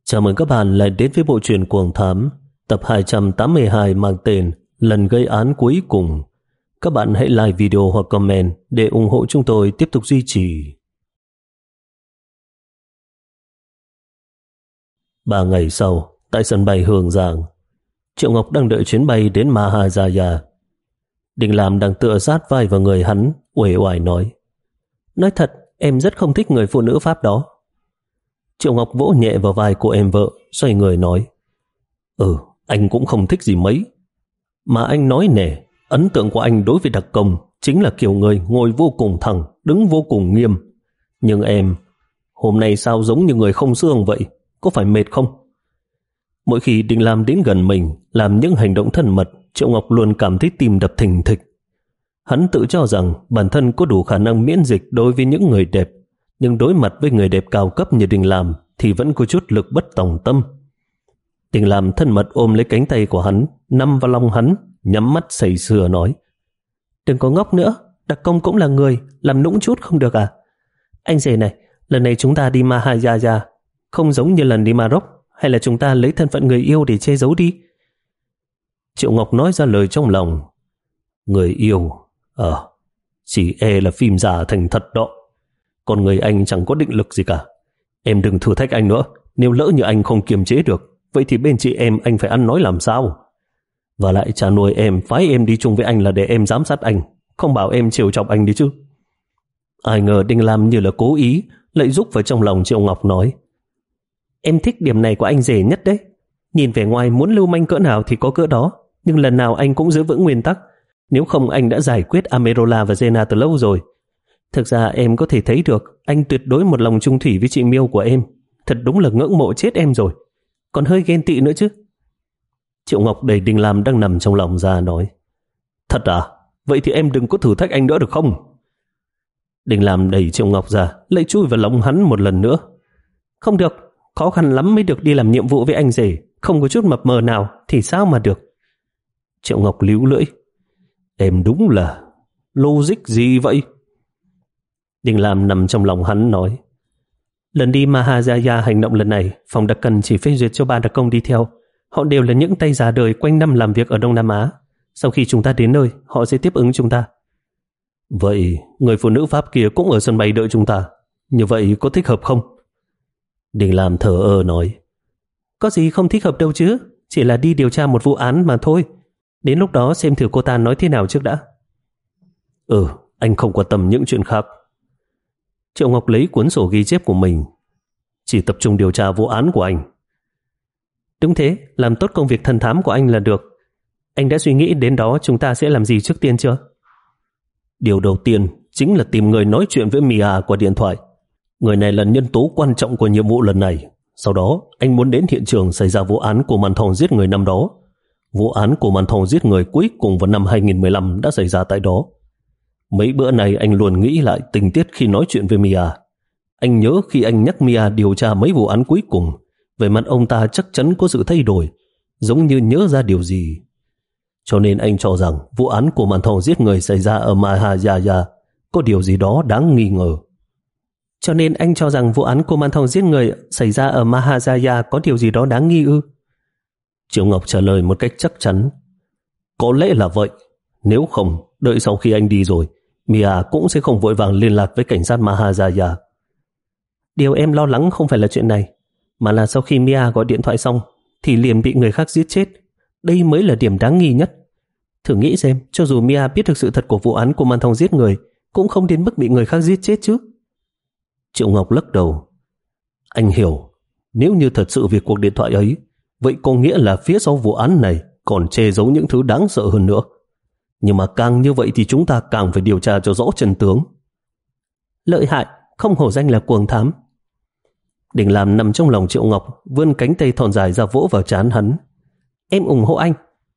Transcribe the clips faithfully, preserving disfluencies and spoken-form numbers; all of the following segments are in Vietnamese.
Chào mừng các bạn lại đến với bộ truyện Cuồng Thám, tập hai trăm tám mươi hai mang tên Lần gây án cuối cùng. Các bạn hãy like video hoặc comment để ủng hộ chúng tôi tiếp tục duy trì. Ba ngày sau, tại sân bay Hương Giang, Triệu Ngọc đang đợi chuyến bay đến Mahajaya. Đình Lam đang tựa sát vai vào người hắn, uể oải nói: Nói thật, em rất không thích người phụ nữ Pháp đó. Triệu Ngọc vỗ nhẹ vào vai cô em vợ, xoay người nói: Ừ, anh cũng không thích gì mấy. Mà anh nói nè, ấn tượng của anh đối với đặc công chính là kiểu người ngồi vô cùng thẳng, đứng vô cùng nghiêm. Nhưng em, hôm nay sao giống như người không xương vậy, có phải mệt không? Mỗi khi Đình Lam đến gần mình, làm những hành động thân mật, Triệu Ngọc luôn cảm thấy tim đập thình thịch. Hắn tự cho rằng bản thân có đủ khả năng miễn dịch đối với những người đẹp, nhưng đối mặt với người đẹp cao cấp như Đình Lam thì vẫn có chút lực bất tòng tâm. Đình Lam thân mật ôm lấy cánh tay của hắn, nằm vào lòng hắn, nhắm mắt say sưa nói: Đừng có ngốc nữa, đặc công cũng là người, làm nũng chút không được à? Anh rể này, lần này chúng ta đi Mahajaya, không giống như lần đi Maroc, hay là chúng ta lấy thân phận người yêu để che giấu đi? Triệu Ngọc nói ra lời trong lòng: Người yêu? Ờ, chỉ e là phim giả thành thật đó. Còn người anh chẳng có định lực gì cả. Em đừng thử thách anh nữa. Nếu lỡ như anh không kiềm chế được, vậy thì bên chị em anh phải ăn nói làm sao? Và lại cha nuôi em phái em đi chung với anh là để em giám sát anh, không bảo em chiều chọc anh đi chứ. Ai ngờ Đinh Lam như là cố ý, lại rúc vào trong lòng Triệu Ngọc nói: Em thích điểm này của anh rể nhất đấy. Nhìn vẻ ngoài muốn lưu manh cỡ nào thì có cỡ đó, nhưng lần nào anh cũng giữ vững nguyên tắc. Nếu không anh đã giải quyết Amerola và Zena từ lâu rồi. Thực ra em có thể thấy được anh tuyệt đối một lòng trung thủy với chị Miêu của em. Thật đúng là ngưỡng mộ chết em rồi. Còn hơi ghen tị nữa chứ. Triệu Ngọc đẩy Đình Lam đang nằm trong lòng ra nói: Thật à? Vậy thì em đừng có thử thách anh nữa được không? Đình Lam đẩy Triệu Ngọc ra, lại chui vào lòng hắn một lần nữa. Không được, khó khăn lắm mới được đi làm nhiệm vụ với anh rể. Không có chút mập mờ nào thì sao mà được? Triệu Ngọc líu lưỡi: Em đúng là logic gì vậy? Đình Lam nằm trong lòng hắn nói: Lần đi Mahajaya hành động lần này, phòng đặc cần chỉ phê duyệt cho ba đặc công đi theo. Họ đều là những tay già đời quanh năm làm việc ở Đông Nam Á. Sau khi chúng ta đến nơi, họ sẽ tiếp ứng chúng ta. Vậy người phụ nữ Pháp kia cũng ở sân bay đợi chúng ta. Như vậy có thích hợp không? Đình Lam thở ơ nói: Có gì không thích hợp đâu chứ, chỉ là đi điều tra một vụ án mà thôi. Đến lúc đó xem thử cô ta nói thế nào trước đã. Ừ, anh không quan tâm những chuyện khác. Triệu Ngọc lấy cuốn sổ ghi chép của mình: Chỉ tập trung điều tra vụ án của anh. Đúng thế, làm tốt công việc thần thám của anh là được. Anh đã suy nghĩ đến đó chúng ta sẽ làm gì trước tiên chưa? Điều đầu tiên chính là tìm người nói chuyện với Mia qua điện thoại. Người này là nhân tố quan trọng của nhiệm vụ lần này. Sau đó anh muốn đến hiện trường xảy ra vụ án của màn thòng giết người năm đó. Vụ án của màn thòng giết người cuối cùng vào năm hai không một lăm đã xảy ra tại đó. Mấy bữa này anh luôn nghĩ lại tình tiết khi nói chuyện với Mia. Anh nhớ khi anh nhắc Mia điều tra mấy vụ án cuối cùng, về mặt ông ta chắc chắn có sự thay đổi, giống như nhớ ra điều gì. Cho nên anh cho rằng vụ án của màn thầu giết người xảy ra ở Mahajaya có điều gì đó đáng nghi ngờ. Cho nên anh cho rằng vụ án của màn thầu giết người xảy ra ở Mahajaya có điều gì đó đáng nghi ư? Triệu Ngọc trả lời một cách chắc chắn: Có lẽ là vậy. Nếu không, đợi sau khi anh đi rồi, Mia cũng sẽ không vội vàng liên lạc với cảnh sát Mahajaya. Điều em lo lắng không phải là chuyện này, mà là sau khi Mia gọi điện thoại xong thì liền bị người khác giết chết. Đây mới là điểm đáng nghi nhất. Thử nghĩ xem, cho dù Mia biết được sự thật của vụ án của màn thòng giết người, cũng không đến mức bị người khác giết chết chứ. Triệu Ngọc lắc đầu: Anh hiểu, nếu như thật sự việc cuộc điện thoại ấy, vậy có nghĩa là phía sau vụ án này còn che giấu những thứ đáng sợ hơn nữa. Nhưng mà càng như vậy thì chúng ta càng phải điều tra cho rõ chân tướng. Lợi hại, không hổ danh là cuồng thám. Đình Lam nằm trong lòng Triệu Ngọc, vươn cánh tay thon dài ra vỗ vào trán hắn: Em ủng hộ anh.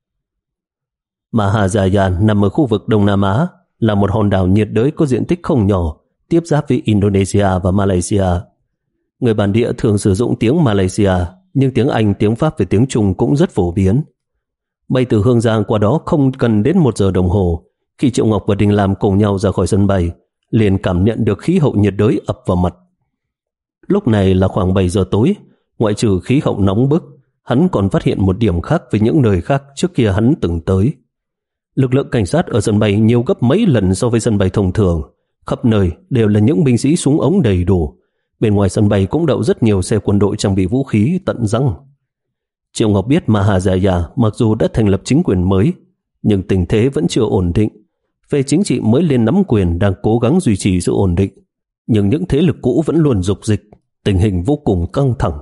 Mahajaya nằm ở khu vực Đông Nam Á, là một hòn đảo nhiệt đới có diện tích không nhỏ, tiếp giáp với Indonesia và Malaysia. Người bản địa thường sử dụng tiếng Malaysia, nhưng tiếng Anh, tiếng Pháp và tiếng Trung cũng rất phổ biến. Bay từ Hương Giang qua đó không cần đến một giờ đồng hồ. Khi Triệu Ngọc và Đình Lam cùng nhau ra khỏi sân bay, liền cảm nhận được khí hậu nhiệt đới ập vào mặt. Lúc này là khoảng bảy giờ tối, Ngoại trừ khí hậu nóng bức, hắn còn phát hiện một điểm khác với những nơi khác trước kia hắn từng tới. Lực lượng cảnh sát ở sân bay nhiều gấp mấy lần so với sân bay thông thường. Khắp nơi đều là những binh sĩ súng ống đầy đủ. Bên ngoài sân bay cũng đậu rất nhiều xe quân đội trang bị vũ khí tận răng. Triệu Ngọc biết Maharaja mặc dù đã thành lập chính quyền mới, nhưng tình thế vẫn chưa ổn định. Về chính trị mới lên nắm quyền đang cố gắng duy trì sự ổn định, nhưng những thế lực cũ vẫn luôn dục dịch, tình hình vô cùng căng thẳng.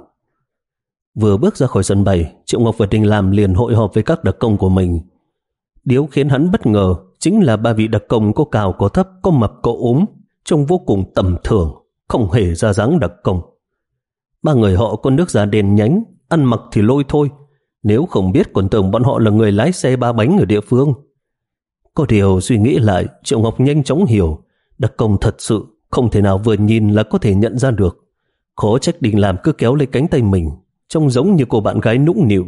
Vừa bước ra khỏi sân bay, Triệu Ngọc và Đình Lam liền hội họp với các đặc công của mình. Điều khiến hắn bất ngờ chính là ba vị đặc công có cao có thấp, có mập có ốm, trông vô cùng tầm thường, không hề ra dáng đặc công. Ba người họ có nước da đen nhánh, ăn mặc thì lôi thôi, nếu không biết còn tưởng bọn họ là người lái xe ba bánh ở địa phương. Có điều suy nghĩ lại, Triệu Ngọc nhanh chóng hiểu, đặc công thật sự không thể nào vừa nhìn là có thể nhận ra được. Khó trách Đình Lam cứ kéo lấy cánh tay mình, trông giống như cô bạn gái nũng nịu.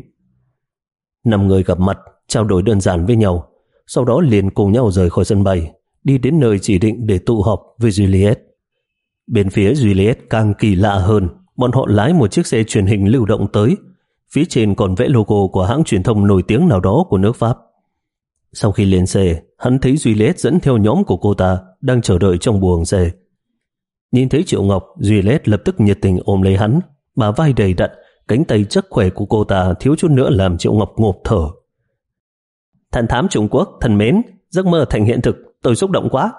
Năm người gặp mặt, trao đổi đơn giản với nhau, sau đó liền cùng nhau rời khỏi sân bay, đi đến nơi chỉ định để tụ họp với Juliet. Bên phía Juliet càng kỳ lạ hơn, bọn họ lái một chiếc xe truyền hình lưu động tới, phía trên còn vẽ logo của hãng truyền thông nổi tiếng nào đó của nước Pháp. Sau khi lên xe, hắn thấy Juliet dẫn theo nhóm của cô ta đang chờ đợi trong buồng xe. Nhìn thấy Triệu Ngọc, Juliet lập tức nhiệt tình ôm lấy hắn, bả vai đầy đặn, cánh tay chắc khỏe của cô ta thiếu chút nữa làm Triệu Ngọc ngộp thở. Thần thám Trung Quốc thân mến, giấc mơ thành hiện thực, tôi xúc động quá.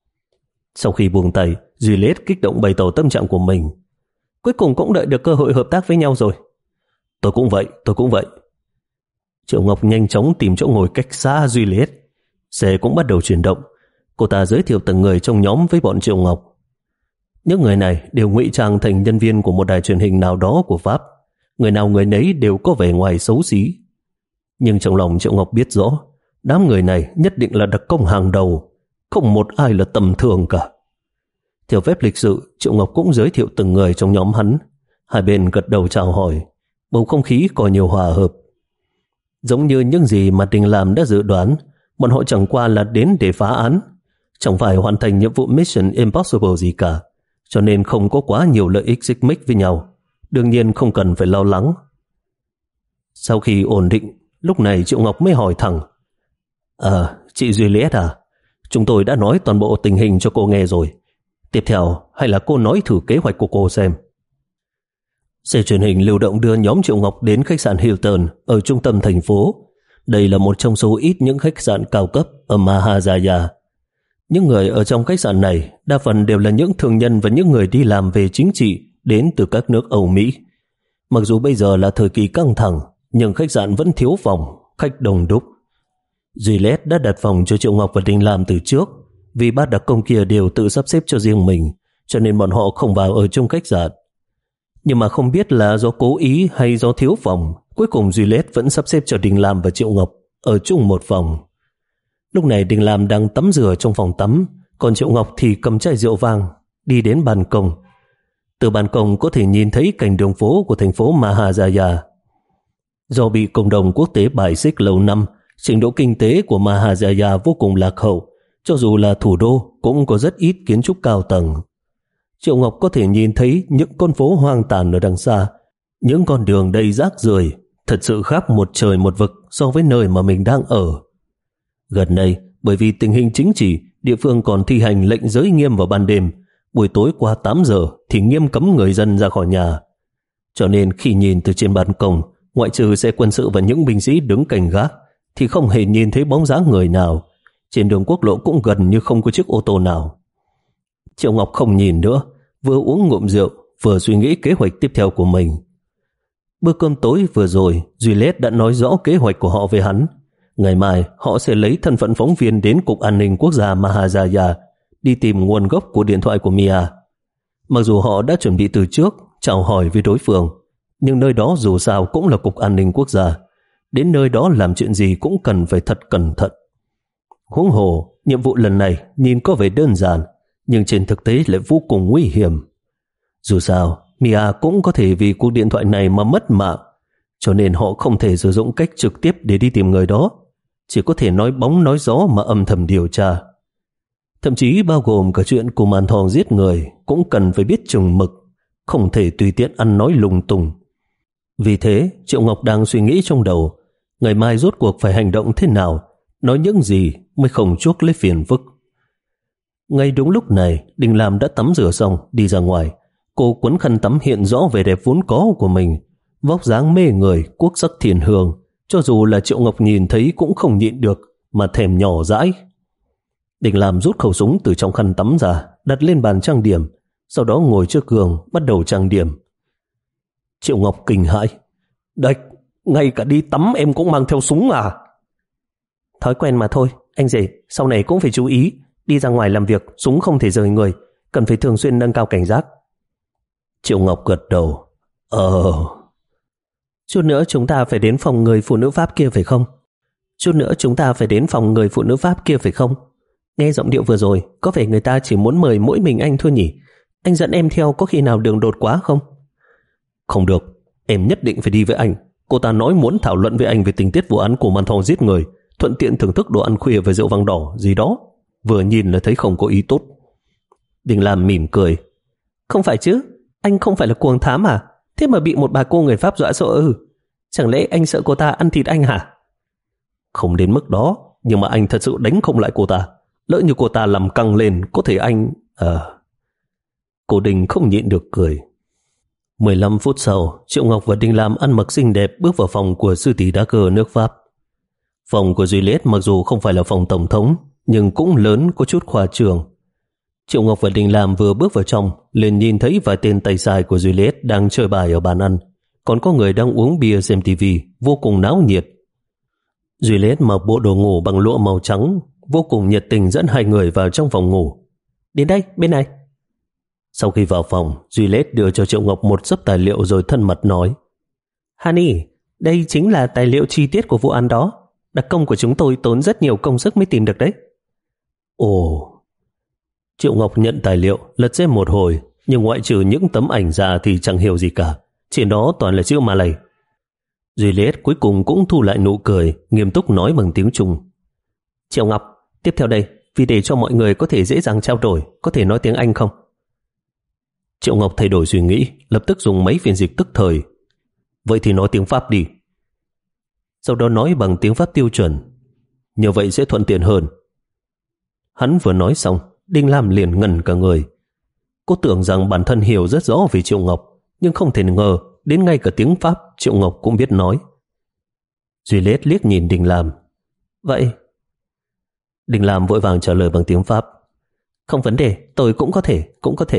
Sau khi buông tay, Juliet kích động bày tỏ tâm trạng của mình. Cuối cùng cũng đợi được cơ hội hợp tác với nhau rồi. Tôi cũng vậy, tôi cũng vậy. Triệu Ngọc nhanh chóng tìm chỗ ngồi cách xa Juliet. Xe cũng bắt đầu chuyển động. Cô ta giới thiệu từng người trong nhóm với bọn Triệu Ngọc. Những người này đều ngụy trang thành nhân viên của một đài truyền hình nào đó của Pháp. Người nào người nấy đều có vẻ ngoài xấu xí. Nhưng trong lòng Triệu Ngọc biết rõ, đám người này nhất định là đặc công hàng đầu, không một ai là tầm thường cả. Theo phép lịch sự, Triệu Ngọc cũng giới thiệu từng người trong nhóm hắn. Hai bên gật đầu chào hỏi, bầu không khí có nhiều hòa hợp. Giống như những gì mà Đình Lam đã dự đoán, bọn họ chẳng qua là đến để phá án, chẳng phải hoàn thành nhiệm vụ Mission Impossible gì cả, cho nên không có quá nhiều lợi ích xích mích với nhau. Đương nhiên không cần phải lo lắng. Sau khi ổn định, lúc này Triệu Ngọc mới hỏi thẳng: À, chị Juliet à, chúng tôi đã nói toàn bộ tình hình cho cô nghe rồi. Tiếp theo, hay là cô nói thử kế hoạch của cô xem. Xe truyền hình lưu động đưa nhóm Triệu Ngọc đến khách sạn Hilton ở trung tâm thành phố. Đây là một trong số ít những khách sạn cao cấp ở Maharaja. Những người ở trong khách sạn này đa phần đều là những thương nhân và những người đi làm về chính trị đến từ các nước Âu Mỹ. Mặc dù bây giờ là thời kỳ căng thẳng, nhưng khách sạn vẫn thiếu phòng, khách đông đúc. Juliet đã đặt phòng cho Triệu Ngọc và Đình Lam từ trước, vì ba đặc công kia đều tự sắp xếp cho riêng mình, cho nên bọn họ không vào ở chung khách sạn. Nhưng mà không biết là do cố ý hay do thiếu phòng, cuối cùng Juliet vẫn sắp xếp cho Đình Lam và Triệu Ngọc ở chung một phòng. Lúc này Đình Lam đang tắm rửa trong phòng tắm, còn Triệu Ngọc thì cầm chai rượu vang, đi đến ban công. Từ ban công có thể nhìn thấy cảnh đường phố của thành phố Maharaja. Do bị cộng đồng quốc tế bài xích lâu năm, trình độ kinh tế của Maharaja vô cùng lạc hậu, cho dù là thủ đô cũng có rất ít kiến trúc cao tầng. Triệu Ngọc có thể nhìn thấy những con phố hoang tàn ở đằng xa, những con đường đầy rác rưởi, thật sự khác một trời một vực so với nơi mà mình đang ở. Gần đây, bởi vì tình hình chính trị, địa phương còn thi hành lệnh giới nghiêm vào ban đêm, buổi tối qua tám giờ thì nghiêm cấm người dân ra khỏi nhà. Cho nên khi nhìn từ trên ban công, ngoại trừ xe quân sự và những binh sĩ đứng canh gác, thì không hề nhìn thấy bóng dáng người nào. Trên đường quốc lộ cũng gần như không có chiếc ô tô nào. Triệu Ngọc không nhìn nữa, vừa uống ngụm rượu, vừa suy nghĩ kế hoạch tiếp theo của mình. Bữa cơm tối vừa rồi, Juliet đã nói rõ kế hoạch của họ với hắn. Ngày mai, họ sẽ lấy thân phận phóng viên đến Cục An ninh Quốc gia Maharaja đi tìm nguồn gốc của điện thoại của Mia. Mặc dù họ đã chuẩn bị từ trước, chào hỏi với đối phương, nhưng nơi đó dù sao cũng là Cục An ninh Quốc gia. Đến nơi đó làm chuyện gì cũng cần phải thật cẩn thận. Huống hồ, nhiệm vụ lần này nhìn có vẻ đơn giản, nhưng trên thực tế lại vô cùng nguy hiểm. Dù sao, Mia cũng có thể vì cuộc điện thoại này mà mất mạng, cho nên họ không thể sử dụng cách trực tiếp để đi tìm người đó, chỉ có thể nói bóng nói gió mà âm thầm điều tra. Thậm chí bao gồm cả chuyện cùng màn thòng giết người cũng cần phải biết chừng mực, không thể tùy tiện ăn nói lung tung. Vì thế, Triệu Ngọc đang suy nghĩ trong đầu, ngày mai rốt cuộc phải hành động thế nào, nói những gì mới không chuốc lấy phiền phức. Ngay đúng lúc này, Đình Lam đã tắm rửa xong, đi ra ngoài. Cô quấn khăn tắm hiện rõ vẻ đẹp vốn có của mình, vóc dáng mê người, quốc sắc thiên hương, cho dù là Triệu Ngọc nhìn thấy cũng không nhịn được mà thèm nhỏ dãi. Đình Lam rút khẩu súng từ trong khăn tắm ra, đặt lên bàn trang điểm, sau đó ngồi trước gương bắt đầu trang điểm. Triệu Ngọc kinh hãi, "Đếch, ngay cả đi tắm em cũng mang theo súng à?" "Thói quen mà thôi, anh rể, sau này cũng phải chú ý, đi ra ngoài làm việc súng không thể rời người, cần phải thường xuyên nâng cao cảnh giác." Triệu Ngọc gật đầu. Ờ Chút nữa chúng ta phải đến phòng người phụ nữ Pháp kia phải không? Chút nữa chúng ta phải đến phòng người phụ nữ Pháp kia phải không? Nghe giọng điệu vừa rồi, có vẻ người ta chỉ muốn mời mỗi mình anh thôi nhỉ? Anh dẫn em theo có khi nào đường đột quá không? Không được, em nhất định phải đi với anh. Cô ta nói muốn thảo luận với anh về tình tiết vụ án của Man Thong giết người, thuận tiện thưởng thức đồ ăn khuya với rượu vang đỏ gì đó. Vừa nhìn là thấy không có ý tốt. Đình Lam mỉm cười. Không phải chứ, anh không phải là cuồng thám à? Thế mà bị một bà cô người Pháp dọa sợ ư? Chẳng lẽ anh sợ cô ta ăn thịt anh hả? Không đến mức đó, nhưng mà anh thật sự đánh không lại cô ta. Lỡ như cô ta làm căng lên, có thể anh... Ờ... Cô Đình không nhịn được cười. mười lăm phút sau, Triệu Ngọc và Đình Lam ăn mặc xinh đẹp bước vào phòng của sư tỷ đá cờ nước Pháp. Phòng của Juliet mặc dù không phải là phòng tổng thống, nhưng cũng lớn, có chút khoa trương. Triệu Ngọc và Đình Lam vừa bước vào trong, liền nhìn thấy vài tên tay sai của Juliet đang chơi bài ở bàn ăn, còn có người đang uống bia xem tivi, vô cùng náo nhiệt. Juliet mặc bộ đồ ngủ bằng lụa màu trắng, vô cùng nhiệt tình dẫn hai người vào trong phòng ngủ. Đến đây, bên này. Sau khi vào phòng, Juliet đưa cho Triệu Ngọc một xấp tài liệu rồi thân mật nói: Honey, đây chính là tài liệu chi tiết của vụ án đó. Đặc công của chúng tôi tốn rất nhiều công sức mới tìm được đấy. Ồ. Triệu Ngọc nhận tài liệu, lật xem một hồi, nhưng ngoại trừ những tấm ảnh ra thì chẳng hiểu gì cả. Trên đó toàn là chữ Malay. Juliet cuối cùng cũng thu lại nụ cười, nghiêm túc nói bằng tiếng Trung: Triệu Ngọc, tiếp theo đây, vì để cho mọi người có thể dễ dàng trao đổi, có thể nói tiếng Anh không? Triệu Ngọc thay đổi suy nghĩ, lập tức dùng máy phiên dịch tức thời. Vậy thì nói tiếng Pháp đi. Sau đó nói bằng tiếng Pháp tiêu chuẩn. Như vậy sẽ thuận tiện hơn. Hắn vừa nói xong, Đinh Lam liền ngẩn cả người. Cô tưởng rằng bản thân hiểu rất rõ về Triệu Ngọc, nhưng không thể ngờ đến ngay cả tiếng Pháp Triệu Ngọc cũng biết nói. Juliet liếc nhìn Đinh Lam. Vậy? Đinh Lam vội vàng trả lời bằng tiếng Pháp. Không vấn đề, tôi cũng có thể, cũng có thể.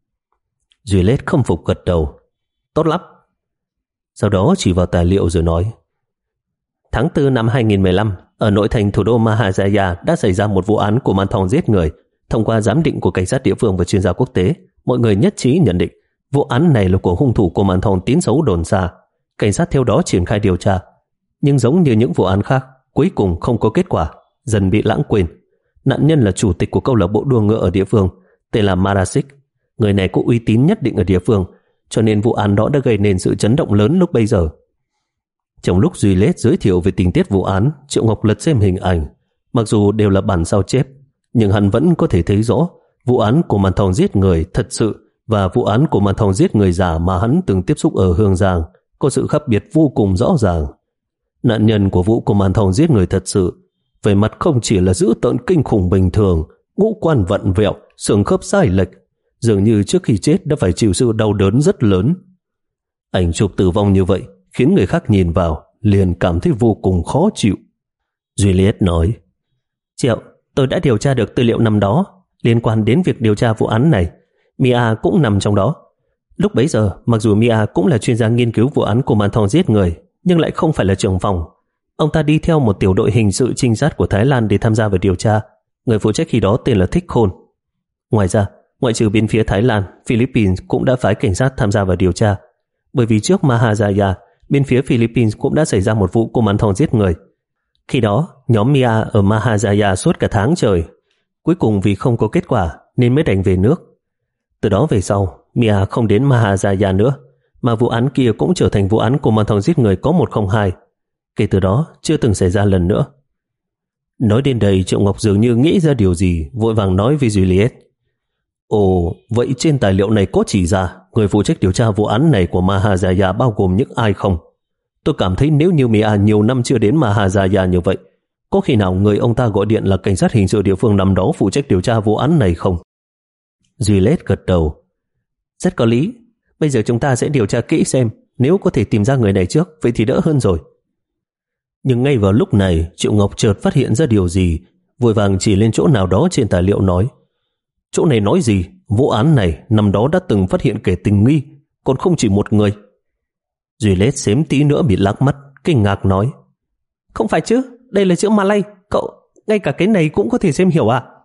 Juliet không phục gật đầu. Tốt lắm. Sau đó chỉ vào tài liệu rồi nói: Tháng tư năm hai nghìn mười lăm, ở nội thành thủ đô Mahajaya đã xảy ra một vụ án của Man Thong giết người. Thông qua giám định của cảnh sát địa phương và chuyên gia quốc tế, mọi người nhất trí nhận định vụ án này là của hung thủ của Man Thong tín xấu đồn xa. Cảnh sát theo đó triển khai điều tra, nhưng giống như những vụ án khác, cuối cùng không có kết quả, dần bị lãng quên. Nạn nhân là chủ tịch của câu lạc bộ đua ngựa ở địa phương, tên là Marasik. Người này có uy tín nhất định ở địa phương, cho nên vụ án đó đã gây nên sự chấn động lớn lúc bấy giờ. Trong lúc Juliet giới thiệu về tình tiết vụ án, Triệu Ngọc lật xem hình ảnh. Mặc dù đều là bản sao chép, nhưng hắn vẫn có thể thấy rõ vụ án của Man Thong giết người thật sự và vụ án của Man Thong giết người giả mà hắn từng tiếp xúc ở Hương Giang có sự khác biệt vô cùng rõ ràng. Nạn nhân của vụ của Man Thong giết người thật sự, về mặt không chỉ là dữ tợn kinh khủng bình thường, ngũ quan vặn vẹo, xương khớp sai lệch, dường như trước khi chết đã phải chịu sự đau đớn rất lớn. Ảnh chụp tử vong như vậy khiến người khác nhìn vào liền cảm thấy vô cùng khó chịu. Juliet nói: Triệu, tôi đã điều tra được tư liệu năm đó liên quan đến việc điều tra vụ án này. Mia cũng nằm trong đó. Lúc bấy giờ, mặc dù Mia cũng là chuyên gia nghiên cứu vụ án của Man Thong giết người, nhưng lại không phải là trưởng phòng. Ông ta đi theo một tiểu đội hình sự trinh sát của Thái Lan để tham gia vào điều tra. Người phụ trách khi đó tên là Thích Khôn. Ngoài ra, ngoại trừ bên phía Thái Lan, Philippines cũng đã phái cảnh sát tham gia vào điều tra. Bởi vì trước Mahajaya, bên phía Philippines cũng đã xảy ra một vụ của Man Thong giết người. Khi đó, nhóm Mia ở Mahajaya suốt cả tháng trời. Cuối cùng vì không có kết quả nên mới đành về nước. Từ đó về sau, Mia không đến Mahajaya nữa, mà vụ án kia cũng trở thành vụ án của Man Thong giết người có một không hai. Kể từ đó, chưa từng xảy ra lần nữa. Nói đến đây, Triệu Ngọc dường như nghĩ ra điều gì, vội vàng nói với Juliet: Ồ, vậy trên tài liệu này có chỉ ra người phụ trách điều tra vụ án này của Mahajaya bao gồm những ai không? Tôi cảm thấy nếu như Mia nhiều năm chưa đến Mahajaya như vậy, có khi nào người ông ta gọi điện là cảnh sát hình sự địa phương năm đó phụ trách điều tra vụ án này không? Juliet gật đầu. Rất có lý. Bây giờ chúng ta sẽ điều tra kỹ xem, nếu có thể tìm ra người này trước, vậy thì đỡ hơn rồi. Nhưng ngay vào lúc này, Triệu Ngọc chợt phát hiện ra điều gì, vội vàng chỉ lên chỗ nào đó trên tài liệu nói. Chỗ này nói gì? Vụ án này năm đó đã từng phát hiện kẻ tình nghi, còn không chỉ một người. Juliet xém tí nữa bị lắc mắt, kinh ngạc nói. Không phải chứ, đây là chữ Malay, cậu, ngay cả cái này cũng có thể xem hiểu à?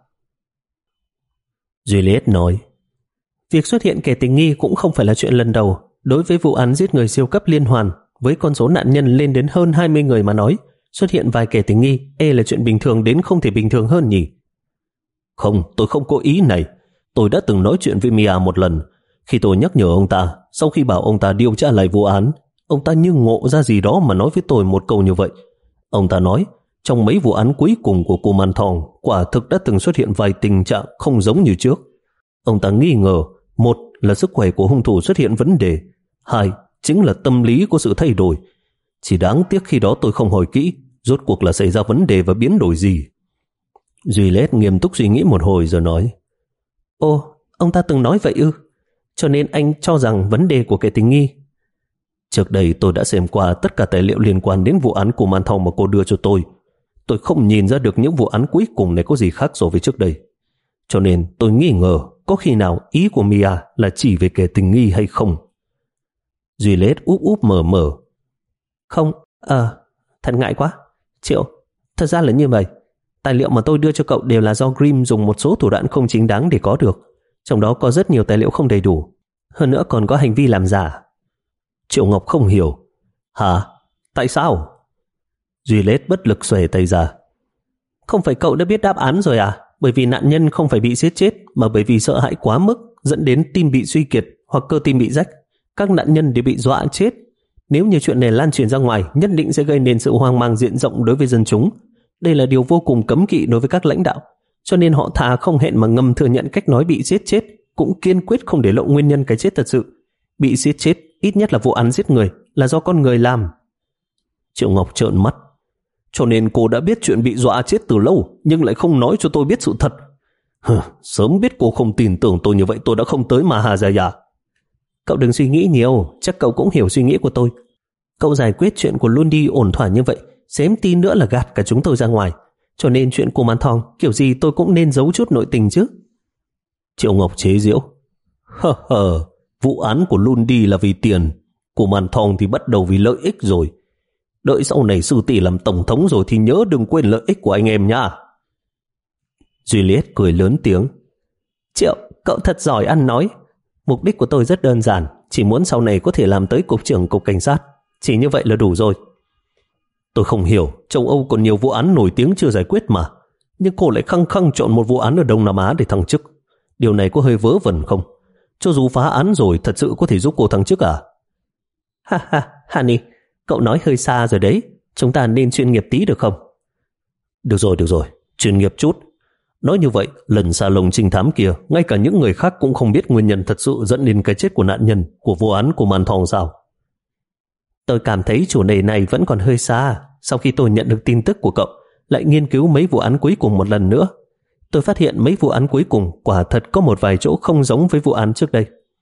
Juliet nói. Việc xuất hiện kẻ tình nghi cũng không phải là chuyện lần đầu. Đối với vụ án giết người siêu cấp liên hoàn, với con số nạn nhân lên đến hơn hai mươi người mà nói, xuất hiện vài kẻ tình nghi e là chuyện bình thường đến không thể bình thường hơn nhỉ? Không, tôi không có ý này. Tôi đã từng nói chuyện với Mia một lần. Khi tôi nhắc nhở ông ta, sau khi bảo ông ta điều tra lại vụ án, ông ta như ngộ ra gì đó mà nói với tôi một câu như vậy. Ông ta nói, trong mấy vụ án cuối cùng của cô Man Thong, quả thực đã từng xuất hiện vài tình trạng không giống như trước. Ông ta nghi ngờ, một là sức khỏe của hung thủ xuất hiện vấn đề, hai chính là tâm lý có sự thay đổi. Chỉ đáng tiếc khi đó tôi không hỏi kỹ, rốt cuộc là xảy ra vấn đề và biến đổi gì. Juliet nghiêm túc suy nghĩ một hồi rồi nói. Ồ, ông ta từng nói vậy ư? Cho nên anh cho rằng vấn đề của kẻ tình nghi. Trước đây tôi đã xem qua tất cả tài liệu liên quan đến vụ án của Man Thong mà cô đưa cho tôi. Tôi không nhìn ra được những vụ án cuối cùng này có gì khác so với trước đây. Cho nên tôi nghi ngờ có khi nào ý của Mia là chỉ về kẻ tình nghi hay không. Juliet úp úp mở mở. Không, à, thật ngại quá. Triệu, thật ra là như vậy. Tài liệu mà tôi đưa cho cậu đều là do Grimm dùng một số thủ đoạn không chính đáng để có được. Trong đó có rất nhiều tài liệu không đầy đủ. Hơn nữa còn có hành vi làm giả. Triệu Ngọc không hiểu. Hả? Tại sao? Juliet bất lực xòe tay ra. Không phải cậu đã biết đáp án rồi à? Bởi vì nạn nhân không phải bị giết chết, mà bởi vì sợ hãi quá mức dẫn đến tim bị suy kiệt hoặc cơ tim bị rách. Các nạn nhân đều bị dọa chết. Nếu như chuyện này lan truyền ra ngoài, nhất định sẽ gây nên sự hoang mang diện rộng đối với dân chúng. Đây là điều vô cùng cấm kỵ đối với các lãnh đạo, cho nên họ thà không hẹn mà ngầm thừa nhận cách nói bị giết chết, cũng kiên quyết không để lộ nguyên nhân cái chết thật sự. Bị giết chết ít nhất là vụ án giết người, là do con người làm. Triệu Ngọc trợn mắt. Cho nên cô đã biết chuyện bị dọa chết từ lâu, nhưng lại không nói cho tôi biết sự thật. Hừ, sớm biết cô không tin tưởng tôi như vậy, tôi đã không tới Mahajaya. Cậu đừng suy nghĩ nhiều, chắc cậu cũng hiểu suy nghĩ của tôi. Cậu giải quyết chuyện của Lundi ổn thỏa như vậy, xém tí nữa là gạt cả chúng tôi ra ngoài. Cho nên chuyện của Man Thong, kiểu gì tôi cũng nên giấu chút nội tình chứ. Triệu Ngọc chế giễu. Hờ hờ, vụ án của Lundi là vì tiền, của Man Thong thì bắt đầu vì lợi ích rồi. Đợi sau này sư tỷ làm tổng thống rồi thì nhớ đừng quên lợi ích của anh em nha. Juliet cười lớn tiếng. Triệu, cậu thật giỏi ăn nói. Mục đích của tôi rất đơn giản, chỉ muốn sau này có thể làm tới cục trưởng cục cảnh sát. Chỉ như vậy là đủ rồi. Tôi không hiểu, châu Âu còn nhiều vụ án nổi tiếng chưa giải quyết mà. Nhưng cô lại khăng khăng chọn một vụ án ở Đông Nam Á để thăng chức. Điều này có hơi vớ vẩn không? Cho dù phá án rồi, thật sự có thể giúp cô thăng chức à? Ha ha, Honey, cậu nói hơi xa rồi đấy. Chúng ta nên chuyên nghiệp tí được không? Được rồi, được rồi, chuyên nghiệp chút. Nói như vậy, lần salon trinh thám kia, ngay cả những người khác cũng không biết nguyên nhân thật sự dẫn đến cái chết của nạn nhân của vụ án của Man Thong sao? Tôi cảm thấy chủ đề này vẫn còn hơi xa. Sau khi tôi nhận được tin tức của cậu, lại nghiên cứu mấy vụ án cuối cùng một lần nữa. Tôi phát hiện mấy vụ án cuối cùng quả thật có một vài chỗ không giống với vụ án trước đây.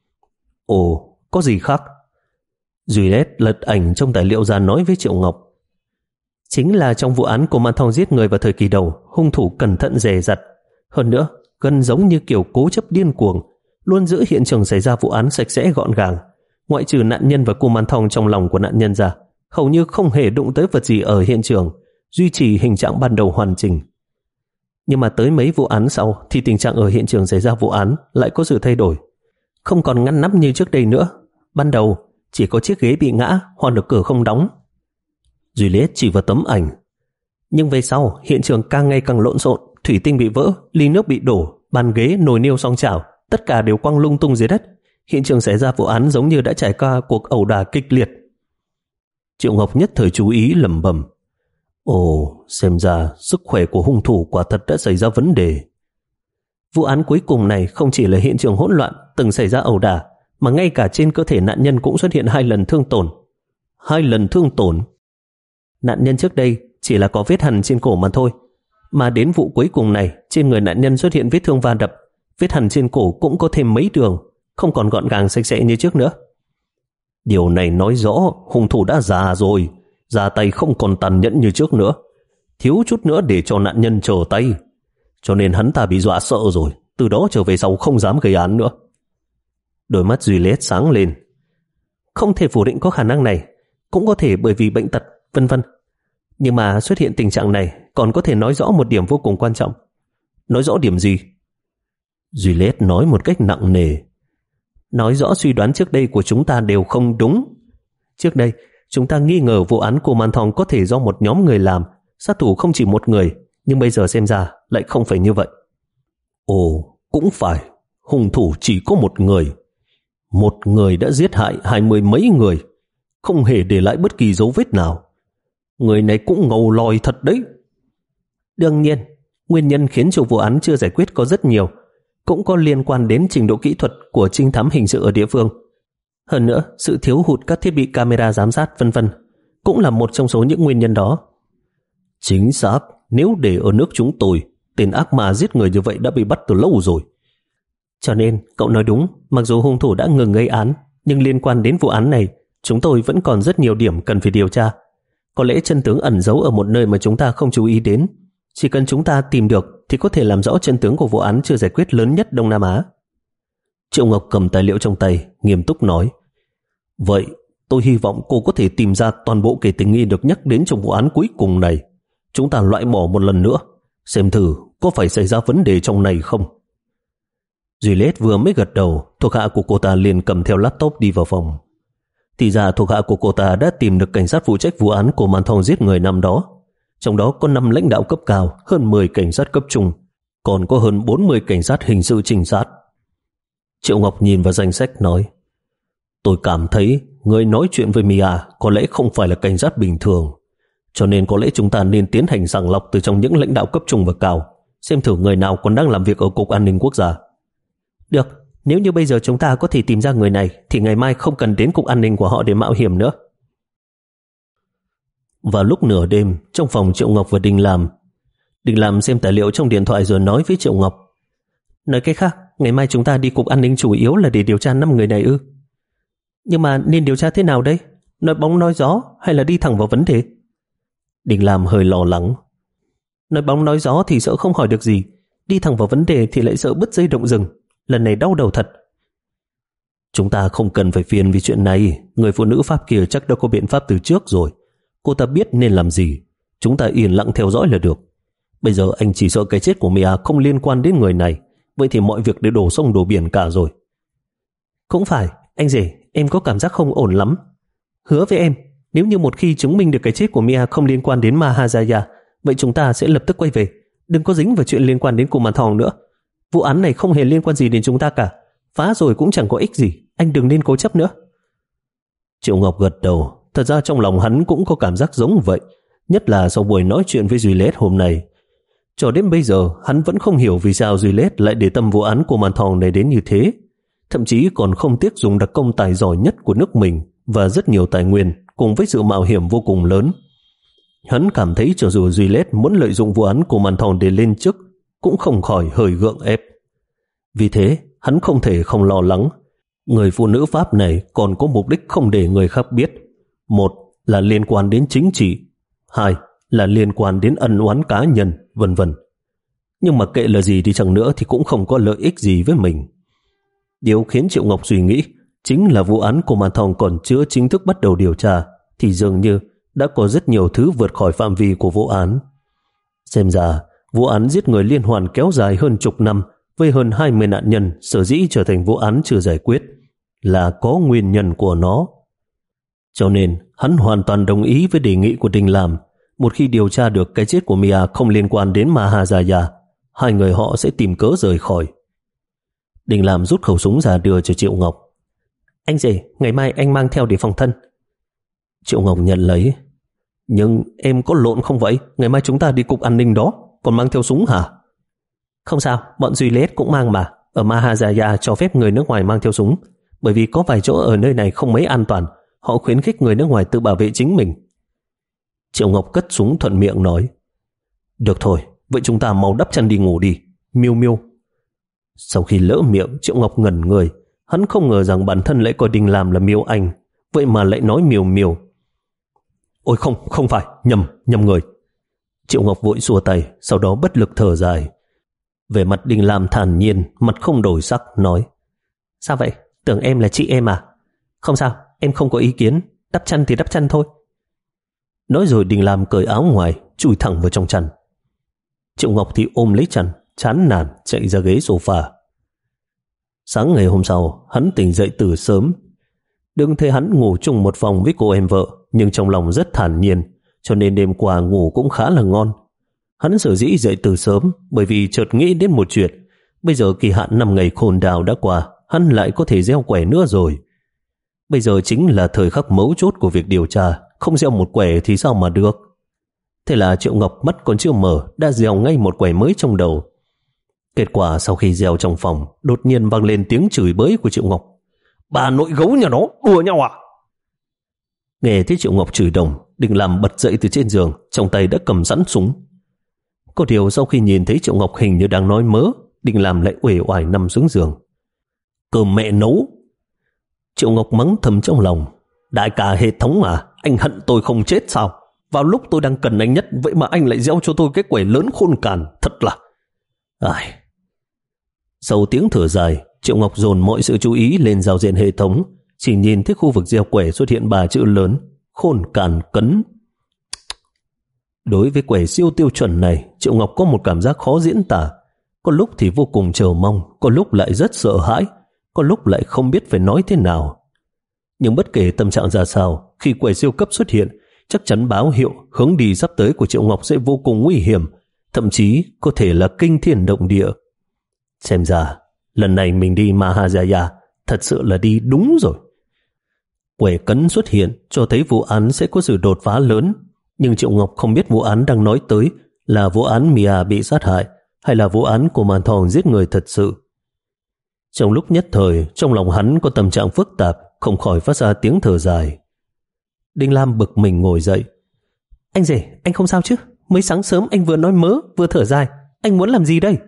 Ồ, có gì khác? Juliet lật ảnh trong tài liệu ra nói với Triệu Ngọc. Chính là trong vụ án của Man Thong giết người vào thời kỳ đầu, hung thủ cẩn thận dè dặt. Hơn nữa, gần giống như kiểu cố chấp điên cuồng, luôn giữ hiện trường xảy ra vụ án sạch sẽ gọn gàng. Ngoại trừ nạn nhân và cô Man Thong trong lòng của nạn nhân ra, hầu như không hề đụng tới vật gì ở hiện trường, duy trì hình trạng ban đầu hoàn chỉnh. Nhưng mà tới mấy vụ án sau thì tình trạng ở hiện trường xảy ra vụ án lại có sự thay đổi. Không còn ngăn nắp như trước đây nữa. Ban đầu chỉ có chiếc ghế bị ngã hoặc được cửa không đóng. Juliet chỉ vào tấm ảnh. Nhưng về sau, hiện trường càng ngày càng lộn xộn, thủy tinh bị vỡ, ly nước bị đổ, bàn ghế, nồi niêu song chảo, tất cả đều quăng lung tung dưới đất. Hiện trường xảy ra vụ án giống như đã trải qua cuộc ẩu đả kịch liệt. Triệu Ngọc nhất thời chú ý lẩm bẩm. Ồ, xem ra sức khỏe của hung thủ quả thật đã xảy ra vấn đề. Vụ án cuối cùng này không chỉ là hiện trường hỗn loạn từng xảy ra ẩu đả, mà ngay cả trên cơ thể nạn nhân cũng xuất hiện hai lần thương tổn. Hai lần thương tổn? Nạn nhân trước đây chỉ là có vết hằn trên cổ mà thôi, mà đến vụ cuối cùng này trên người nạn nhân xuất hiện vết thương va đập, vết hằn trên cổ cũng có thêm mấy đường, không còn gọn gàng sạch sẽ như trước nữa. Điều này nói rõ hung thủ đã già rồi, ra tay không còn tàn nhẫn như trước nữa, thiếu chút nữa để cho nạn nhân trở tay, cho nên hắn ta bị dọa sợ rồi, từ đó trở về sau không dám gây án nữa. Đôi mắt Juliet sáng lên. Không thể phủ định có khả năng này, cũng có thể bởi vì bệnh tật, vân vân. Nhưng mà xuất hiện tình trạng này còn có thể nói rõ một điểm vô cùng quan trọng. Nói rõ điểm gì? Juliet nói một cách nặng nề. Nói rõ suy đoán trước đây của chúng ta đều không đúng. Trước đây, chúng ta nghi ngờ vụ án của Man Thong có thể do một nhóm người làm, sát thủ không chỉ một người, nhưng bây giờ xem ra lại không phải như vậy. Ồ, cũng phải, hung thủ chỉ có một người. Một người đã giết hại hai mươi mấy người, không hề để lại bất kỳ dấu vết nào. Người này cũng ngầu lòi thật đấy. Đương nhiên, nguyên nhân khiến cho vụ án chưa giải quyết có rất nhiều, cũng có liên quan đến trình độ kỹ thuật của trinh thám hình sự ở địa phương. Hơn nữa, sự thiếu hụt các thiết bị camera giám sát vân vân cũng là một trong số những nguyên nhân đó. Chính xác, nếu để ở nước chúng tôi, tên ác ma giết người như vậy đã bị bắt từ lâu rồi. Cho nên, cậu nói đúng, mặc dù hung thủ đã ngừng gây án, nhưng liên quan đến vụ án này, chúng tôi vẫn còn rất nhiều điểm cần phải điều tra. Có lẽ chân tướng ẩn giấu ở một nơi mà chúng ta không chú ý đến. Chỉ cần chúng ta tìm được thì có thể làm rõ chân tướng của vụ án chưa giải quyết lớn nhất Đông Nam Á. Triệu Ngọc cầm tài liệu trong tay, nghiêm túc nói. Vậy, tôi hy vọng cô có thể tìm ra toàn bộ kẻ tình nghi được nhắc đến trong vụ án cuối cùng này. Chúng ta loại bỏ một lần nữa, xem thử có phải xảy ra vấn đề trong này không. Juliet vừa mới gật đầu, thuộc hạ của cô ta liền cầm theo laptop đi vào phòng. Thì ra thuộc hạ của cô ta đã tìm được cảnh sát phụ trách vụ án của Man Thong giết người năm đó. Trong đó có năm lãnh đạo cấp cao, hơn mười cảnh sát cấp trung, còn có hơn bốn mươi cảnh sát hình sự trinh sát. Triệu Ngọc nhìn vào danh sách nói, tôi cảm thấy người nói chuyện với Mia có lẽ không phải là cảnh sát bình thường, cho nên có lẽ chúng ta nên tiến hành sàng lọc từ trong những lãnh đạo cấp trung và cao, xem thử người nào còn đang làm việc ở Cục An ninh Quốc gia. Được, nếu như bây giờ chúng ta có thể tìm ra người này thì ngày mai không cần đến Cục An ninh của họ để mạo hiểm nữa. Vào lúc nửa đêm, trong phòng Triệu Ngọc và Đinh Lam, Đinh Lam xem tài liệu trong điện thoại rồi nói với Triệu Ngọc, nói cách khác, ngày mai chúng ta đi Cục An ninh chủ yếu là để điều tra năm người này ư? Nhưng mà nên điều tra thế nào đây? Nói bóng nói gió hay là đi thẳng vào vấn đề? Đinh Lam hơi lo lắng. Nói bóng nói gió thì sợ không hỏi được gì, đi thẳng vào vấn đề thì lại sợ bứt dây động rừng. Lần này đau đầu thật. Chúng ta không cần phải phiền vì chuyện này, người phụ nữ Pháp kia chắc đã có biện pháp từ trước rồi. Cô ta biết nên làm gì, chúng ta yên lặng theo dõi là được. Bây giờ anh chỉ sợ cái chết của Mia không liên quan đến người này, vậy thì mọi việc đều đổ sông đổ biển cả rồi. Cũng phải, anh rể, em có cảm giác không ổn lắm. Hứa với em, nếu như một khi chứng minh được cái chết của Mia không liên quan đến Mahajaya, vậy chúng ta sẽ lập tức quay về. Đừng có dính vào chuyện liên quan đến Cù Màn Thòng nữa. Vụ án này không hề liên quan gì đến chúng ta cả. Phá rồi cũng chẳng có ích gì, anh đừng nên cố chấp nữa. Triệu Ngọc gật đầu. Thật ra trong lòng hắn cũng có cảm giác giống vậy, nhất là sau buổi nói chuyện với Juliet hôm nay. Cho đến bây giờ, hắn vẫn không hiểu vì sao Juliet lại để tâm vụ án của Màn Thòng này đến như thế. Thậm chí còn không tiếc dùng đặc công tài giỏi nhất của nước mình và rất nhiều tài nguyên cùng với sự mạo hiểm vô cùng lớn. Hắn cảm thấy cho dù Juliet muốn lợi dụng vụ án của Màn Thòng để lên chức, cũng không khỏi hơi gượng ép. Vì thế, hắn không thể không lo lắng. Người phụ nữ Pháp này còn có mục đích không để người khác biết. Một là liên quan đến chính trị, hai là liên quan đến ân oán cá nhân, vân vân. Nhưng mà kệ là gì đi chăng nữa thì cũng không có lợi ích gì với mình. Điều khiến Triệu Ngọc suy nghĩ chính là vụ án của Màn Thòng còn chưa chính thức bắt đầu điều tra thì dường như đã có rất nhiều thứ vượt khỏi phạm vi của vụ án. Xem ra, vụ án giết người liên hoàn kéo dài hơn chục năm với hơn hai mươi nạn nhân sở dĩ trở thành vụ án chưa giải quyết là có nguyên nhân của nó. Cho nên, hắn hoàn toàn đồng ý với đề nghị của Đinh Lam. Một khi điều tra được cái chết của Mia không liên quan đến Mahajaya, hai người họ sẽ tìm cớ rời khỏi. Đinh Lam rút khẩu súng ra đưa cho Triệu Ngọc. Anh rể, ngày mai anh mang theo để phòng thân. Triệu Ngọc nhận lấy. Nhưng em có lộn không vậy? Ngày mai chúng ta đi Cục An ninh đó, còn mang theo súng hả? Không sao, bọn Juliet cũng mang mà. Ở Mahajaya cho phép người nước ngoài mang theo súng, bởi vì có vài chỗ ở nơi này không mấy an toàn. Họ khuyến khích người nước ngoài tự bảo vệ chính mình. Triệu Ngọc cất súng thuận miệng nói. Được thôi, vậy chúng ta mau đắp chăn đi ngủ đi. Miêu miêu. Sau khi lỡ miệng, Triệu Ngọc ngẩn người. Hắn không ngờ rằng bản thân lại coi Đình Làm là Miêu Anh, vậy mà lại nói miêu miêu. Ôi không, không phải, nhầm, nhầm người. Triệu Ngọc vội xua tay, sau đó bất lực thở dài. Về mặt Đình Làm thản nhiên, mặt không đổi sắc, nói. Sao vậy? Tưởng em là chị em à? Không sao, em không có ý kiến. Đắp chăn thì đắp chăn thôi. Nói rồi Đình Làm cởi áo ngoài, chui thẳng vào trong chăn. Triệu Ngọc thì ôm lấy chăn, chán nản chạy ra ghế sofa. Sáng ngày hôm sau, hắn tỉnh dậy từ sớm. Đừng thấy hắn ngủ chung một phòng với cô em vợ, nhưng trong lòng rất thản nhiên, cho nên đêm qua ngủ cũng khá là ngon. Hắn sở dĩ dậy từ sớm bởi vì chợt nghĩ đến một chuyện. Bây giờ kỳ hạn năm ngày khôn đào đã qua, hắn lại có thể gieo quẻ nữa rồi. Bây giờ chính là thời khắc mấu chốt của việc điều tra, không gieo một quẻ thì sao mà được. Thế là Triệu Ngọc mắt còn chưa mở đã gieo ngay một quẻ mới trong đầu. Kết quả sau khi gieo trong phòng, đột nhiên vang lên tiếng chửi bới của Triệu Ngọc. Bà nội gấu nhà nó, đùa nhau à? Nghe thấy Triệu Ngọc chửi đồng, Đình Làm bật dậy từ trên giường, trong tay đã cầm sẵn súng. Có điều sau khi nhìn thấy Triệu Ngọc hình như đang nói mớ, Đình Làm lại uể oải nằm xuống giường. Cơm mẹ nấu. Triệu Ngọc mắng thầm trong lòng. Đại ca hệ thống à, anh hận tôi không chết sao? Vào lúc tôi đang cần anh nhất, vậy mà anh lại gieo cho tôi cái quẻ lớn khôn càn, thật là... Ai... Sau tiếng thở dài, Triệu Ngọc dồn mọi sự chú ý lên giao diện hệ thống, chỉ nhìn thấy khu vực gieo quẻ xuất hiện ba chữ lớn, khôn càn cấn. Đối với quẻ siêu tiêu chuẩn này, Triệu Ngọc có một cảm giác khó diễn tả. Có lúc thì vô cùng chờ mong, có lúc lại rất sợ hãi, có lúc lại không biết phải nói thế nào. Nhưng bất kể tâm trạng ra sao, khi quẻ siêu cấp xuất hiện, chắc chắn báo hiệu hướng đi sắp tới của Triệu Ngọc sẽ vô cùng nguy hiểm, thậm chí có thể là kinh thiên động địa. Xem ra, lần này mình đi Mahajaya thật sự là đi đúng rồi. Quẻ cấn xuất hiện cho thấy vụ án sẽ có sự đột phá lớn, nhưng Triệu Ngọc không biết vụ án đang nói tới là vụ án Mia bị sát hại hay là vụ án của Màn Thòng giết người thật sự. Trong lúc nhất thời, trong lòng hắn có tâm trạng phức tạp, không khỏi phát ra tiếng thở dài. Đinh Lam bực mình ngồi dậy. Anh rể, anh không sao chứ? Mới sáng sớm anh vừa nói mớ, vừa thở dài. Anh muốn làm gì đây?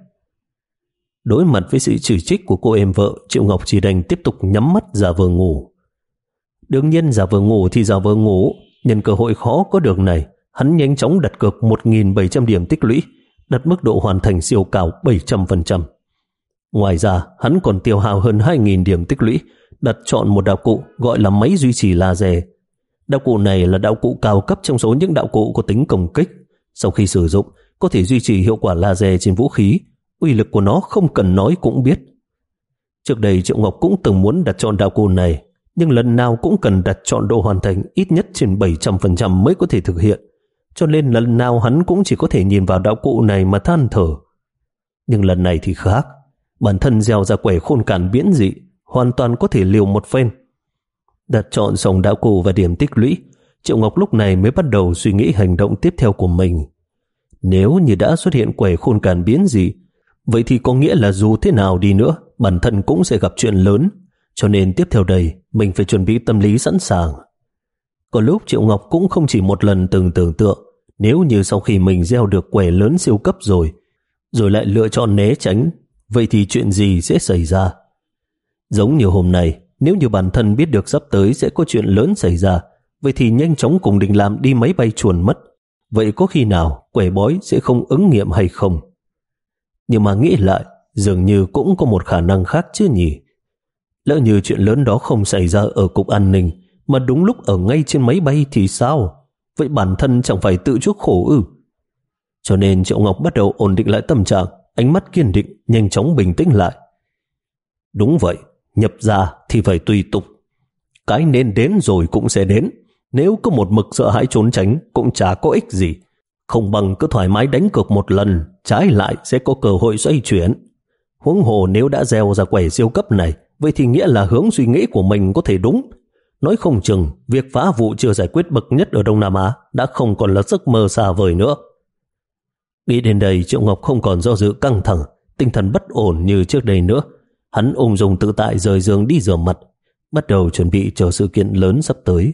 Đối mặt với sự chỉ trích của cô em vợ, Triệu Ngọc chỉ đành tiếp tục nhắm mắt giả vờ ngủ. Đương nhiên giả vờ ngủ thì giả vờ ngủ. Nhân cơ hội khó có được này, hắn nhanh chóng đặt cược một nghìn bảy trăm điểm tích lũy, đặt mức độ hoàn thành siêu cao bảy trăm phần trăm. Ngoài ra, hắn còn tiêu hao hơn hai nghìn điểm tích lũy, đặt chọn một đạo cụ gọi là máy duy trì laser. Đạo cụ này là đạo cụ cao cấp trong số những đạo cụ có tính công kích. Sau khi sử dụng, có thể duy trì hiệu quả laser trên vũ khí. Uy lực của nó không cần nói cũng biết. Trước đây Triệu Ngọc cũng từng muốn đặt chọn đạo cụ này, nhưng lần nào cũng cần đặt chọn độ hoàn thành ít nhất trên bảy trăm phần trăm mới có thể thực hiện. Cho nên lần nào hắn cũng chỉ có thể nhìn vào đạo cụ này mà than thở. Nhưng lần này thì khác. Bản thân gieo ra quẻ khôn cản biến dị, hoàn toàn có thể liều một phen. Đặt chọn xong đạo cụ và điểm tích lũy, Triệu Ngọc lúc này mới bắt đầu suy nghĩ hành động tiếp theo của mình. Nếu như đã xuất hiện quẻ khôn cản biến dị, vậy thì có nghĩa là dù thế nào đi nữa, bản thân cũng sẽ gặp chuyện lớn. Cho nên tiếp theo đây, mình phải chuẩn bị tâm lý sẵn sàng. Có lúc Triệu Ngọc cũng không chỉ một lần từng tưởng tượng, nếu như sau khi mình gieo được quẻ lớn siêu cấp rồi, rồi lại lựa chọn né tránh, vậy thì chuyện gì sẽ xảy ra? Giống như hôm nay, nếu như bản thân biết được sắp tới sẽ có chuyện lớn xảy ra, vậy thì nhanh chóng cùng Đình Lam đi máy bay chuồn mất. Vậy có khi nào quẻ bói sẽ không ứng nghiệm hay không? Nhưng mà nghĩ lại, dường như cũng có một khả năng khác chứ nhỉ? Lỡ như chuyện lớn đó không xảy ra ở cục an ninh, mà đúng lúc ở ngay trên máy bay thì sao? Vậy bản thân chẳng phải tự chuốc khổ ư? Cho nên Triệu Ngọc bắt đầu ổn định lại tâm trạng, ánh mắt kiên định, nhanh chóng bình tĩnh lại. Đúng vậy, nhập ra thì phải tùy tục. Cái nên đến rồi cũng sẽ đến. Nếu có một mực sợ hãi trốn tránh cũng chả có ích gì. Không bằng cứ thoải mái đánh cược một lần, trái lại sẽ có cơ hội xoay chuyển. Huống hồ nếu đã gieo ra quẻ siêu cấp này, vậy thì nghĩa là hướng suy nghĩ của mình có thể đúng. Nói không chừng, việc phá vụ chưa giải quyết bậc nhất ở Đông Nam Á đã không còn là giấc mơ xa vời nữa. Nghĩ đến đây, Triệu Ngọc không còn do dự căng thẳng, tinh thần bất ổn như trước đây nữa. Hắn ung dung tự tại rời giường đi rửa mặt, bắt đầu chuẩn bị cho sự kiện lớn sắp tới.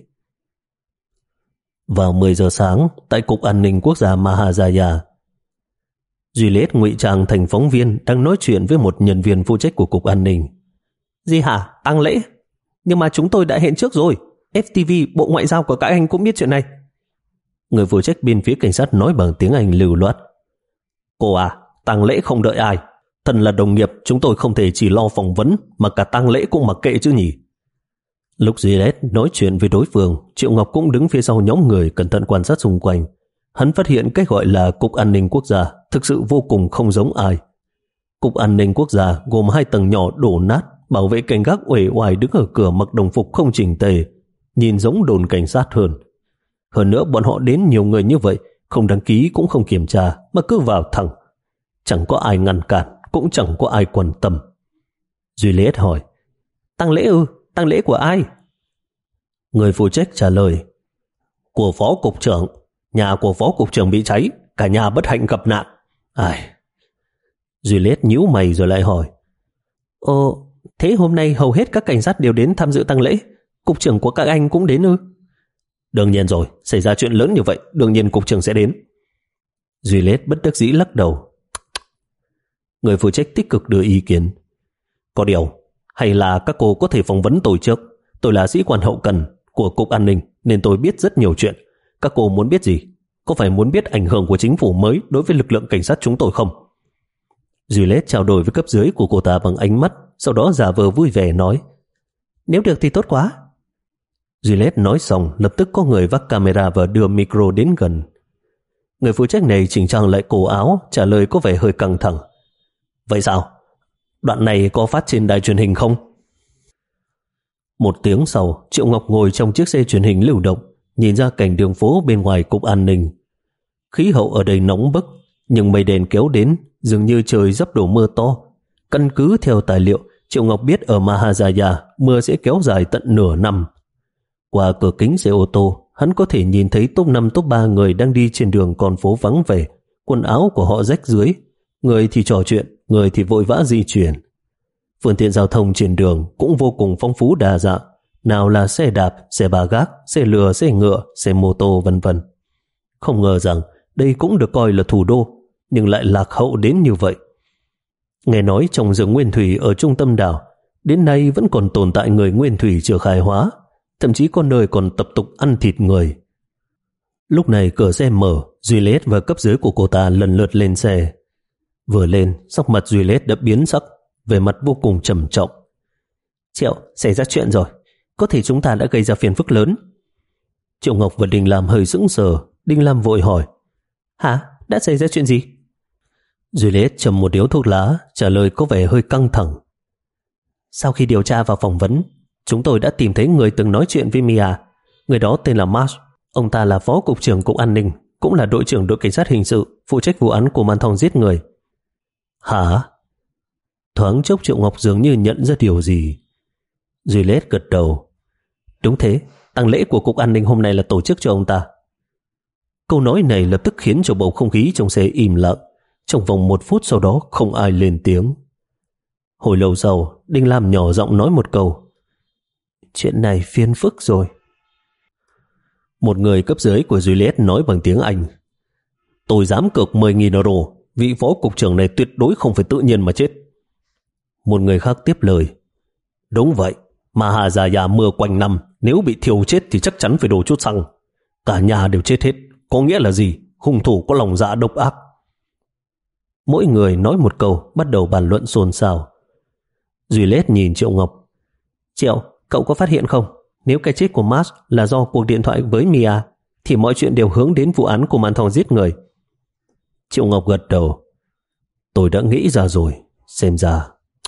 Vào mười giờ sáng, tại Cục An ninh Quốc gia Mahajaya, Juliet ngụy trang thành phóng viên đang nói chuyện với một nhân viên phụ trách của Cục An ninh. Gì hả? Tang lễ? Nhưng mà chúng tôi đã hẹn trước rồi. ép tê vê, Bộ Ngoại giao của các anh cũng biết chuyện này. Người phụ trách bên phía cảnh sát nói bằng tiếng Anh lưu loát. Cô à, tang lễ không đợi ai. Thần là đồng nghiệp, chúng tôi không thể chỉ lo phỏng vấn mà cả tang lễ cũng mặc kệ chứ nhỉ. Lúc Juliet nói chuyện với đối phương, Triệu Ngọc cũng đứng phía sau nhóm người cẩn thận quan sát xung quanh. Hắn phát hiện cái gọi là Cục An ninh Quốc gia thực sự vô cùng không giống ai. Cục An ninh Quốc gia gồm hai tầng nhỏ đổ nát, bảo vệ cảnh gác uể oải đứng ở cửa mặc đồng phục không chỉnh tề, nhìn giống đồn cảnh sát hơn. Hơn nữa bọn họ đến nhiều người như vậy, không đăng ký cũng không kiểm tra mà cứ vào thẳng. Chẳng có ai ngăn cản, cũng chẳng có ai quan tâm. Juliet hỏi, tang lễ ư? Tang lễ của ai? Người phụ trách trả lời, của phó cục trưởng. Nhà của phó cục trưởng bị cháy, cả nhà bất hạnh gặp nạn. Ai... Juliet nhíu mày rồi lại hỏi, Ồ, thế hôm nay hầu hết các cảnh sát đều đến tham dự tang lễ, cục trưởng của các anh cũng đến ư? Đương nhiên rồi, xảy ra chuyện lớn như vậy, đương nhiên cục trưởng sẽ đến. Juliet bất đắc dĩ lắc đầu. Người phụ trách tích cực đưa ý kiến. Có điều, hay là các cô có thể phỏng vấn tôi trước. Tôi là sĩ quan hậu cần của Cục An ninh nên tôi biết rất nhiều chuyện. Các cô muốn biết gì? Có phải muốn biết ảnh hưởng của chính phủ mới đối với lực lượng cảnh sát chúng tôi không? Juliet trao đổi với cấp dưới của cô ta bằng ánh mắt, sau đó giả vờ vui vẻ nói, nếu được thì tốt quá. Juliet nói xong, lập tức có người vác camera và đưa micro đến gần. Người phụ trách này chỉnh trang lại cổ áo, trả lời có vẻ hơi căng thẳng. Vậy sao? Đoạn này có phát trên đài truyền hình không? Một tiếng sau, Triệu Ngọc ngồi trong chiếc xe truyền hình lưu động, nhìn ra cảnh đường phố bên ngoài Cục An ninh. Khí hậu ở đây nóng bức, nhưng mây đen kéo đến, dường như trời sắp đổ mưa to. Căn cứ theo tài liệu, Triệu Ngọc biết ở Mahajaya mưa sẽ kéo dài tận nửa năm. Qua cửa kính xe ô tô, hắn có thể nhìn thấy top năm top ba người đang đi trên đường con phố vắng vẻ, quần áo của họ rách rưới, người thì trò chuyện, người thì vội vã di chuyển. Phương tiện giao thông trên đường cũng vô cùng phong phú đa dạng, nào là xe đạp, xe ba gác, xe lừa, xe ngựa, xe mô tô vân vân. Không ngờ rằng đây cũng được coi là thủ đô, nhưng lại lạc hậu đến như vậy. Nghe nói trong rừng nguyên thủy ở trung tâm đảo, đến nay vẫn còn tồn tại người nguyên thủy chưa khai hóa, thậm chí có nơi còn tập tục ăn thịt người. Lúc này cửa xe mở, Juliet và cấp dưới của cô ta lần lượt lên xe. Vừa lên, sắc mặt Juliet đã biến sắc, về mặt vô cùng trầm trọng. Triệu, xảy ra chuyện rồi, có thể chúng ta đã gây ra phiền phức lớn. Triệu Ngọc và Đinh Lam hơi sững sờ. Đinh Lam vội hỏi, hả, đã xảy ra chuyện gì? Juliet châm một điếu thuốc lá, trả lời có vẻ hơi căng thẳng. Sau khi điều tra và phỏng vấn, chúng tôi đã tìm thấy người từng nói chuyện với Mia. Người đó tên là Marsh. Ông ta là phó cục trưởng Cục An ninh, cũng là đội trưởng đội cảnh sát hình sự, phụ trách vụ án của Man Thong giết người. Hả? Thoáng chốc Triệu Ngọc dường như nhận ra điều gì. Juliet gật đầu. Đúng thế, tang lễ của Cục An ninh hôm nay là tổ chức cho ông ta. Câu nói này lập tức khiến cho bầu không khí trong xe im lặng. Trong vòng một phút sau đó không ai lên tiếng. Hồi lâu sau, Đinh Lam nhỏ giọng nói một câu. Chuyện này phiền phức rồi. Một người cấp dưới của Juliet nói bằng tiếng Anh. Tôi dám cược mười nghìn euro, vị phó cục trưởng này tuyệt đối không phải tự nhiên mà chết. Một người khác tiếp lời. Đúng vậy, Mahajaya mưa quanh năm, nếu bị thiêu chết thì chắc chắn phải đổ chút xăng. Cả nhà đều chết hết, có nghĩa là gì? Hung thủ có lòng dạ độc ác. Mỗi người nói một câu, bắt đầu bàn luận xôn xao. Juliet nhìn Triệu Ngọc. Triệu, cậu có phát hiện không? Nếu cái chết của Marsh là do cuộc điện thoại với Mia, thì mọi chuyện đều hướng đến vụ án của Man Thong giết người. Triệu Ngọc gật đầu. Tôi đã nghĩ ra rồi, xem ra.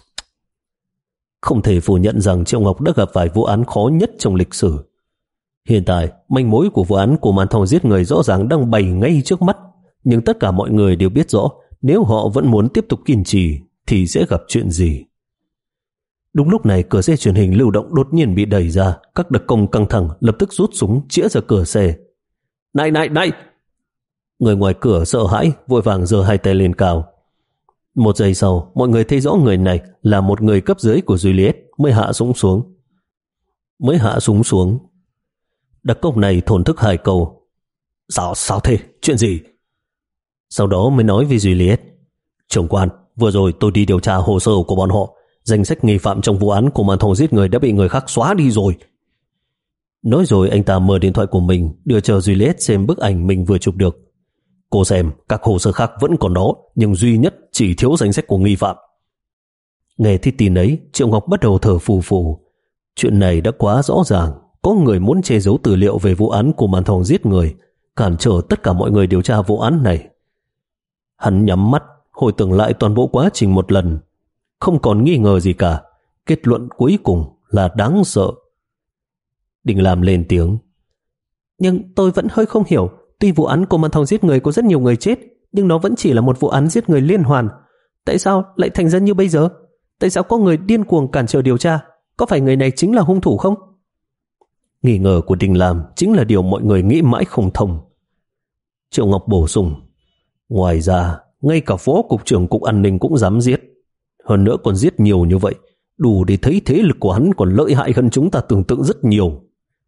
Không thể phủ nhận rằng Triệu Ngọc đã gặp phải vụ án khó nhất trong lịch sử. Hiện tại, manh mối của vụ án của Man Thong giết người rõ ràng đang bày ngay trước mắt, nhưng tất cả mọi người đều biết rõ nếu họ vẫn muốn tiếp tục kiên trì thì sẽ gặp chuyện gì. Đúng lúc này cửa xe truyền hình lưu động đột nhiên bị đẩy ra, các đặc công căng thẳng lập tức rút súng chĩa ra cửa xe. Này này này! Người ngoài cửa sợ hãi vội vàng giơ hai tay lên cao. Một giây sau, mọi người thấy rõ người này là một người cấp dưới của Juliet mới hạ súng xuống. Mới hạ súng xuống. Đặc công này thổn thức hai câu. Sao, sao thế? Chuyện gì? Sau đó mới nói với Juliet. Trưởng quan, vừa rồi tôi đi điều tra hồ sơ của bọn họ. Danh sách nghi phạm trong vụ án của màn thầu giết người đã bị người khác xóa đi rồi. Nói rồi anh ta mở điện thoại của mình, đưa cho Juliet xem bức ảnh mình vừa chụp được. Cô xem, các hồ sơ khác vẫn còn đó, nhưng duy nhất chỉ thiếu danh sách của nghi phạm. Nghe thấy tin ấy, Triệu Ngọc bắt đầu thở phù phù. Chuyện này đã quá rõ ràng. Có người muốn che giấu tư liệu về vụ án của màn thầu giết người, cản trở tất cả mọi người điều tra vụ án này. Hắn nhắm mắt, hồi tưởng lại toàn bộ quá trình một lần. Không còn nghi ngờ gì cả. Kết luận cuối cùng là đáng sợ. Đình Lam lên tiếng. Nhưng tôi vẫn hơi không hiểu. Tuy vụ án của màn thầu giết người có rất nhiều người chết, nhưng nó vẫn chỉ là một vụ án giết người liên hoàn. Tại sao lại thành ra như bây giờ? Tại sao có người điên cuồng cản trở điều tra? Có phải người này chính là hung thủ không? Nghi ngờ của Đình Lam chính là điều mọi người nghĩ mãi không thông. Triệu Ngọc bổ sung. Ngoài ra, ngay cả phó cục trưởng cục an ninh cũng dám giết. Hơn nữa còn giết nhiều như vậy, đủ để thấy thế lực của hắn còn lợi hại hơn chúng ta tưởng tượng rất nhiều.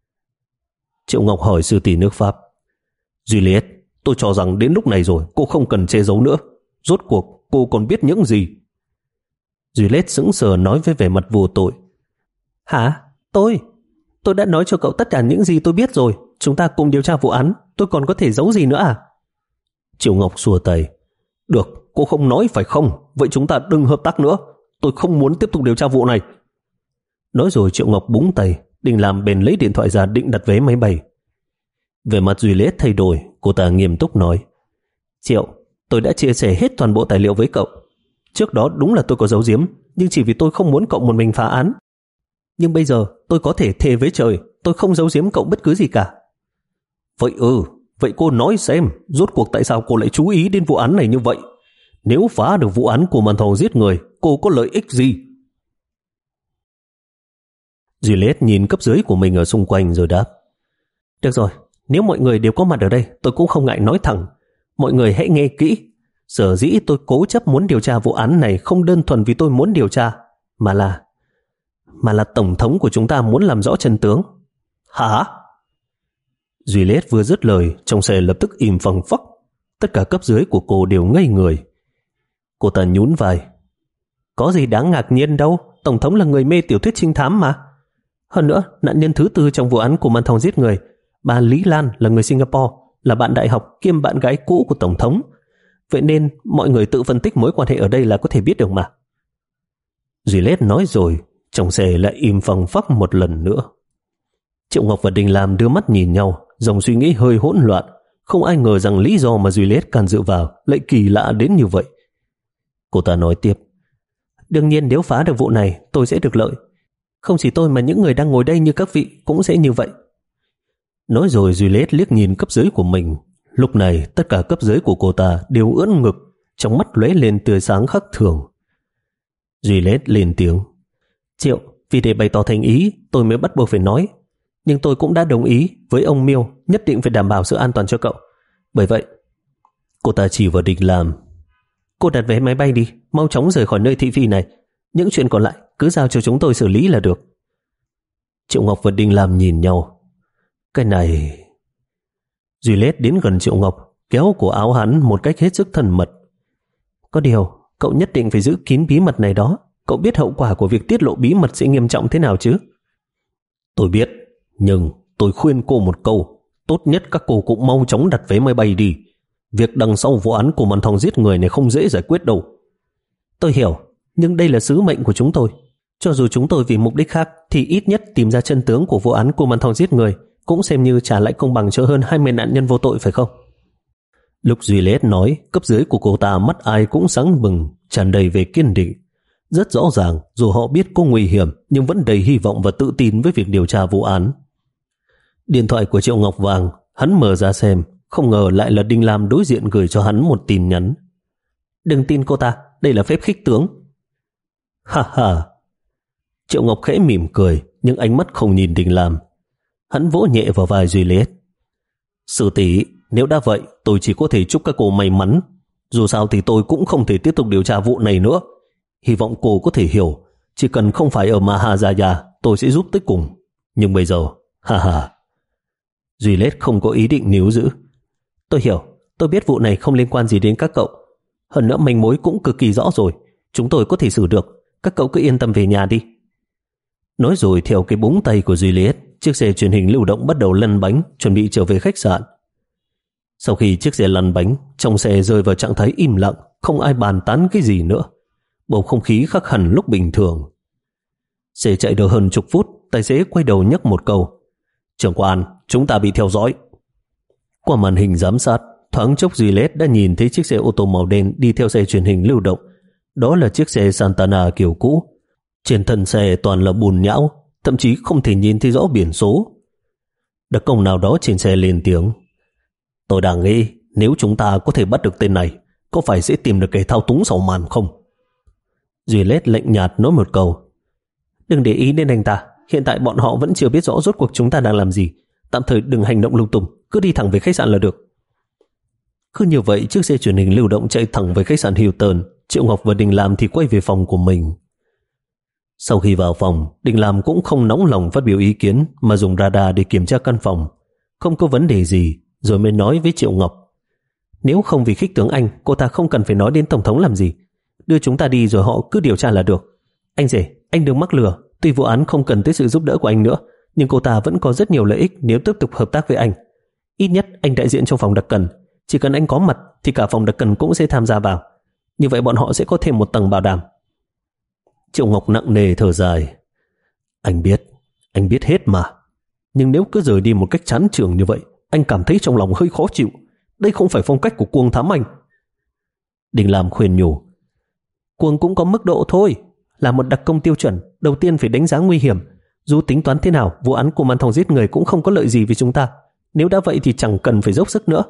Triệu Ngọc hỏi sư tỷ nước Pháp. Juliet, tôi cho rằng đến lúc này rồi cô không cần che giấu nữa. Rốt cuộc cô còn biết những gì? Juliet sững sờ nói với vẻ mặt vô tội. Hả? Tôi? Tôi đã nói cho cậu tất cả những gì tôi biết rồi. Chúng ta cùng điều tra vụ án. Tôi còn có thể giấu gì nữa à? Triệu Ngọc xua tay. Được, cô không nói phải không? Vậy chúng ta đừng hợp tác nữa. Tôi không muốn tiếp tục điều tra vụ này. Nói rồi Triệu Ngọc búng tay. Đình Lam bèn lấy điện thoại ra định đặt vé máy bay. Về mặt Juliet thay đổi, cô ta nghiêm túc nói. Triệu, tôi đã chia sẻ hết toàn bộ tài liệu với cậu. Trước đó đúng là tôi có giấu giếm, nhưng chỉ vì tôi không muốn cậu một mình phá án. Nhưng bây giờ tôi có thể thề với trời, tôi không giấu giếm cậu bất cứ gì cả. Vậy ừ, vậy cô nói xem, rốt cuộc tại sao cô lại chú ý đến vụ án này như vậy? Nếu phá được vụ án của màn thầu giết người, cô có lợi ích gì? Juliet nhìn cấp dưới của mình ở xung quanh rồi đáp. Được rồi, nếu mọi người đều có mặt ở đây, tôi cũng không ngại nói thẳng. Mọi người hãy nghe kỹ. Sở dĩ tôi cố chấp muốn điều tra vụ án này không đơn thuần vì tôi muốn điều tra, mà là mà là tổng thống của chúng ta muốn làm rõ chân tướng. Hả? Juliet vừa dứt lời, trong xe lập tức im phăng phắc. Tất cả cấp dưới của cô đều ngây người. Cô ta nhún vai. Có gì đáng ngạc nhiên đâu, tổng thống là người mê tiểu thuyết trinh thám mà. Hơn nữa, nạn nhân thứ tư trong vụ án của màn thầu giết người, bà Lý Lan là người Singapore, là bạn đại học kiêm bạn gái cũ của tổng thống. Vậy nên mọi người tự phân tích mối quan hệ ở đây là có thể biết được mà. Juliet nói rồi, trong xe lại im phăng phắc một lần nữa. Triệu Ngọc và Đình Lam đưa mắt nhìn nhau, dòng suy nghĩ hơi hỗn loạn. Không ai ngờ rằng lý do mà Juliet can dự vào lại kỳ lạ đến như vậy. Cô ta nói tiếp. Đương nhiên nếu phá được vụ này, tôi sẽ được lợi. Không chỉ tôi mà những người đang ngồi đây như các vị cũng sẽ như vậy. Nói rồi Juliet liếc nhìn cấp dưới của mình. Lúc này tất cả cấp dưới của cô ta đều ưỡn ngực, trong mắt lóe lên tươi sáng khác thường. Juliet lên tiếng. Triệu, vì để bày tỏ thành ý, tôi mới bắt buộc phải nói. Nhưng tôi cũng đã đồng ý với ông Miêu nhất định phải đảm bảo sự an toàn cho cậu. Bởi vậy, cô ta chỉ vào Đình Lam. Cô đặt vé máy bay đi, mau chóng rời khỏi nơi thị phi này. Những chuyện còn lại cứ giao cho chúng tôi xử lý là được. Triệu Ngọc và Đình Lam nhìn nhau. Cái này... Juliet đến gần Triệu Ngọc, kéo cổ áo hắn một cách hết sức thân mật. Có điều, cậu nhất định phải giữ kín bí mật này đó. Cậu biết hậu quả của việc tiết lộ bí mật sẽ nghiêm trọng thế nào chứ? Tôi biết, nhưng tôi khuyên cô một câu. Tốt nhất các cô cũng mau chóng đặt vé máy bay đi. Việc đằng sau vụ án của màn thầu giết người này không dễ giải quyết đâu. Tôi hiểu, nhưng đây là sứ mệnh của chúng tôi. Cho dù chúng tôi vì mục đích khác, thì ít nhất tìm ra chân tướng của vụ án của màn thầu giết người cũng xem như trả lại công bằng cho hơn hai mươi nạn nhân vô tội phải không? Lúc Juliet nói, cấp dưới của cô ta mắt ai cũng sáng bừng, tràn đầy về kiên định. Rất rõ ràng, dù họ biết có nguy hiểm, nhưng vẫn đầy hy vọng và tự tin với việc điều tra vụ án. Điện thoại của Triệu Ngọc vang, hắn mở ra xem, không ngờ lại là Đinh Lam đối diện gửi cho hắn một tin nhắn. Đừng tin cô ta, đây là phép khích tướng. Ha ha. Triệu Ngọc khẽ mỉm cười, nhưng ánh mắt không nhìn Đinh Lam. Hắn vỗ nhẹ vào vai Juliet. Sư tỷ, nếu đã vậy, tôi chỉ có thể chúc các cô may mắn. Dù sao thì tôi cũng không thể tiếp tục điều tra vụ này nữa. Hy vọng cô có thể hiểu, chỉ cần không phải ở Mahajaya, tôi sẽ giúp tới cùng. Nhưng bây giờ, ha ha. Juliet không có ý định níu giữ. Tôi hiểu, tôi biết vụ này không liên quan gì đến các cậu. Hơn nữa manh mối cũng cực kỳ rõ rồi. Chúng tôi có thể xử được. Các cậu cứ yên tâm về nhà đi. Nói rồi theo cái búng tay của Juliet, chiếc xe truyền hình lưu động bắt đầu lăn bánh, chuẩn bị trở về khách sạn. Sau khi chiếc xe lăn bánh, trong xe rơi vào trạng thái im lặng, không ai bàn tán cái gì nữa. Bầu không khí khác hẳn lúc bình thường. Xe chạy được hơn chục phút, tài xế quay đầu nhắc một câu: Trưởng quan, chúng ta bị theo dõi. Qua màn hình giám sát, thoáng chốc Juliet đã nhìn thấy chiếc xe ô tô màu đen đi theo xe truyền hình lưu động. Đó là chiếc xe Santana kiểu cũ. Trên thân xe toàn là bùn nhão, thậm chí không thể nhìn thấy rõ biển số. Đặc công nào đó trên xe lên tiếng: Tôi đang nghĩ nếu chúng ta có thể bắt được tên này, có phải sẽ tìm được kẻ thao túng sau màn không? Juliet lạnh nhạt nói một câu: Đừng để ý đến anh ta, hiện tại bọn họ vẫn chưa biết rõ rốt cuộc chúng ta đang làm gì. Tạm thời đừng hành động lung tung, cứ đi thẳng về khách sạn là được. Cứ như vậy, chiếc xe truyền hình lưu động chạy thẳng về khách sạn Hilton. Triệu Ngọc và Đình Lam thì quay về phòng của mình. Sau khi vào phòng, Đình Lam cũng không nóng lòng phát biểu ý kiến mà dùng radar để kiểm tra căn phòng. Không có vấn đề gì, rồi mới nói với Triệu Ngọc: Nếu không vì khích tướng Anh, cô ta không cần phải nói đến Tổng thống làm gì. Đưa chúng ta đi rồi họ cứ điều tra là được. Anh rể, anh đừng mắc lừa. Tuy vụ án không cần tới sự giúp đỡ của anh nữa, nhưng cô ta vẫn có rất nhiều lợi ích nếu tiếp tục hợp tác với anh. Ít nhất anh đại diện trong phòng đặc cần, chỉ cần anh có mặt thì cả phòng đặc cần cũng sẽ tham gia vào. Như vậy bọn họ sẽ có thêm một tầng bảo đảm. Triệu Ngọc nặng nề thở dài: Anh biết, anh biết hết mà. Nhưng nếu cứ rời đi một cách chán chường như vậy, anh cảm thấy trong lòng hơi khó chịu. Đây không phải phong cách của Cuồng thám anh. Đình Lam khuyên nhủ: Cuồng cũng có mức độ thôi. Là một đặc công tiêu chuẩn, đầu tiên phải đánh giá nguy hiểm. Dù tính toán thế nào, vụ án của Man Thong giết người cũng không có lợi gì với chúng ta. Nếu đã vậy thì chẳng cần phải dốc sức nữa.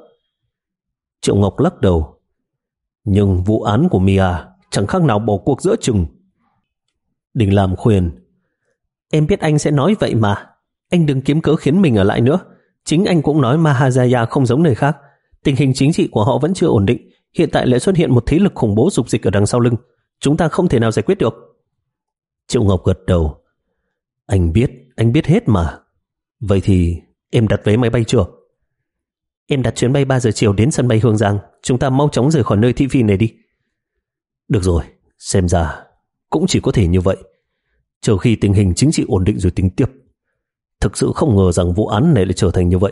Triệu Ngọc lắc đầu: Nhưng vụ án của Mia chẳng khác nào bỏ cuộc giữa chừng. Đình Lam khuyên: Em biết anh sẽ nói vậy mà. Anh đừng kiếm cớ khiến mình ở lại nữa. Chính anh cũng nói Mahajaya không giống nơi khác. Tình hình chính trị của họ vẫn chưa ổn định. Hiện tại lại xuất hiện một thế lực khủng bố dục dịch ở đằng sau lưng. Chúng ta không thể nào giải quyết được. Triệu Ngọc gật đầu: Anh biết, anh biết hết mà. Vậy thì em đặt vé máy bay chưa? Em đặt chuyến bay ba giờ chiều đến sân bay Hương Giang. Chúng ta mau chóng rời khỏi nơi thị phi này đi. Được rồi, xem ra cũng chỉ có thể như vậy. Chờ khi tình hình chính trị ổn định rồi tính tiếp. Thực sự không ngờ rằng vụ án này lại trở thành như vậy.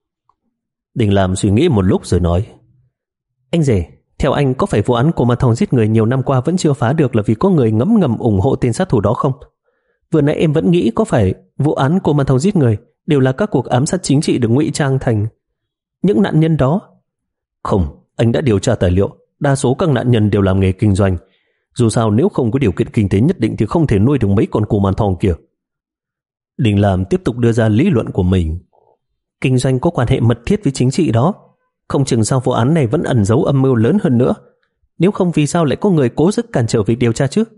Đình Lam suy nghĩ một lúc rồi nói: Anh rể, theo anh có phải vụ án của Man Thong giết người nhiều năm qua vẫn chưa phá được là vì có người ngấm ngầm ủng hộ tên sát thủ đó không? Vừa nãy em vẫn nghĩ có phải vụ án của Man Thong giết người đều là các cuộc ám sát chính trị được ngụy trang thành những nạn nhân đó. Không, anh đã điều tra tài liệu. Đa số các nạn nhân đều làm nghề kinh doanh. Dù sao nếu không có điều kiện kinh tế nhất định thì không thể nuôi được mấy con cù Man Thong kia. Đình Lam tiếp tục đưa ra lý luận của mình. Kinh doanh có quan hệ mật thiết với chính trị đó. Không chừng sao vụ án này vẫn ẩn giấu âm mưu lớn hơn nữa. Nếu không vì sao lại có người cố sức cản trở việc điều tra chứ?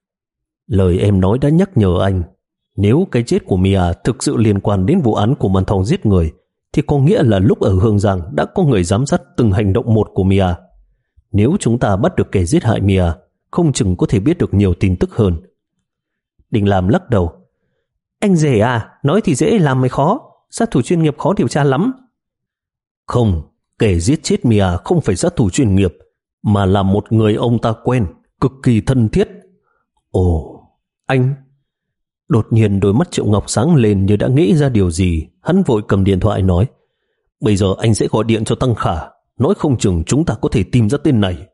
Lời em nói đã nhắc nhở anh. Nếu cái chết của Mia thực sự liên quan đến vụ án của Man Thong giết người, thì có nghĩa là lúc ở Hương Giang đã có người giám sát từng hành động một của Mia. Nếu chúng ta bắt được kẻ giết hại Mia, không chừng có thể biết được nhiều tin tức hơn. Đình Lam lắc đầu: Anh rể à, nói thì dễ làm mới khó. Sát thủ chuyên nghiệp khó điều tra lắm. Không, kẻ giết chết Mia không phải sát thủ chuyên nghiệp, mà là một người ông ta quen, cực kỳ thân thiết. Ồ, anh... Đột nhiên đôi mắt Triệu Ngọc sáng lên như đã nghĩ ra điều gì. Hắn vội cầm điện thoại nói: Bây giờ anh sẽ gọi điện cho Tăng Khả, nói không chừng chúng ta có thể tìm ra tên này.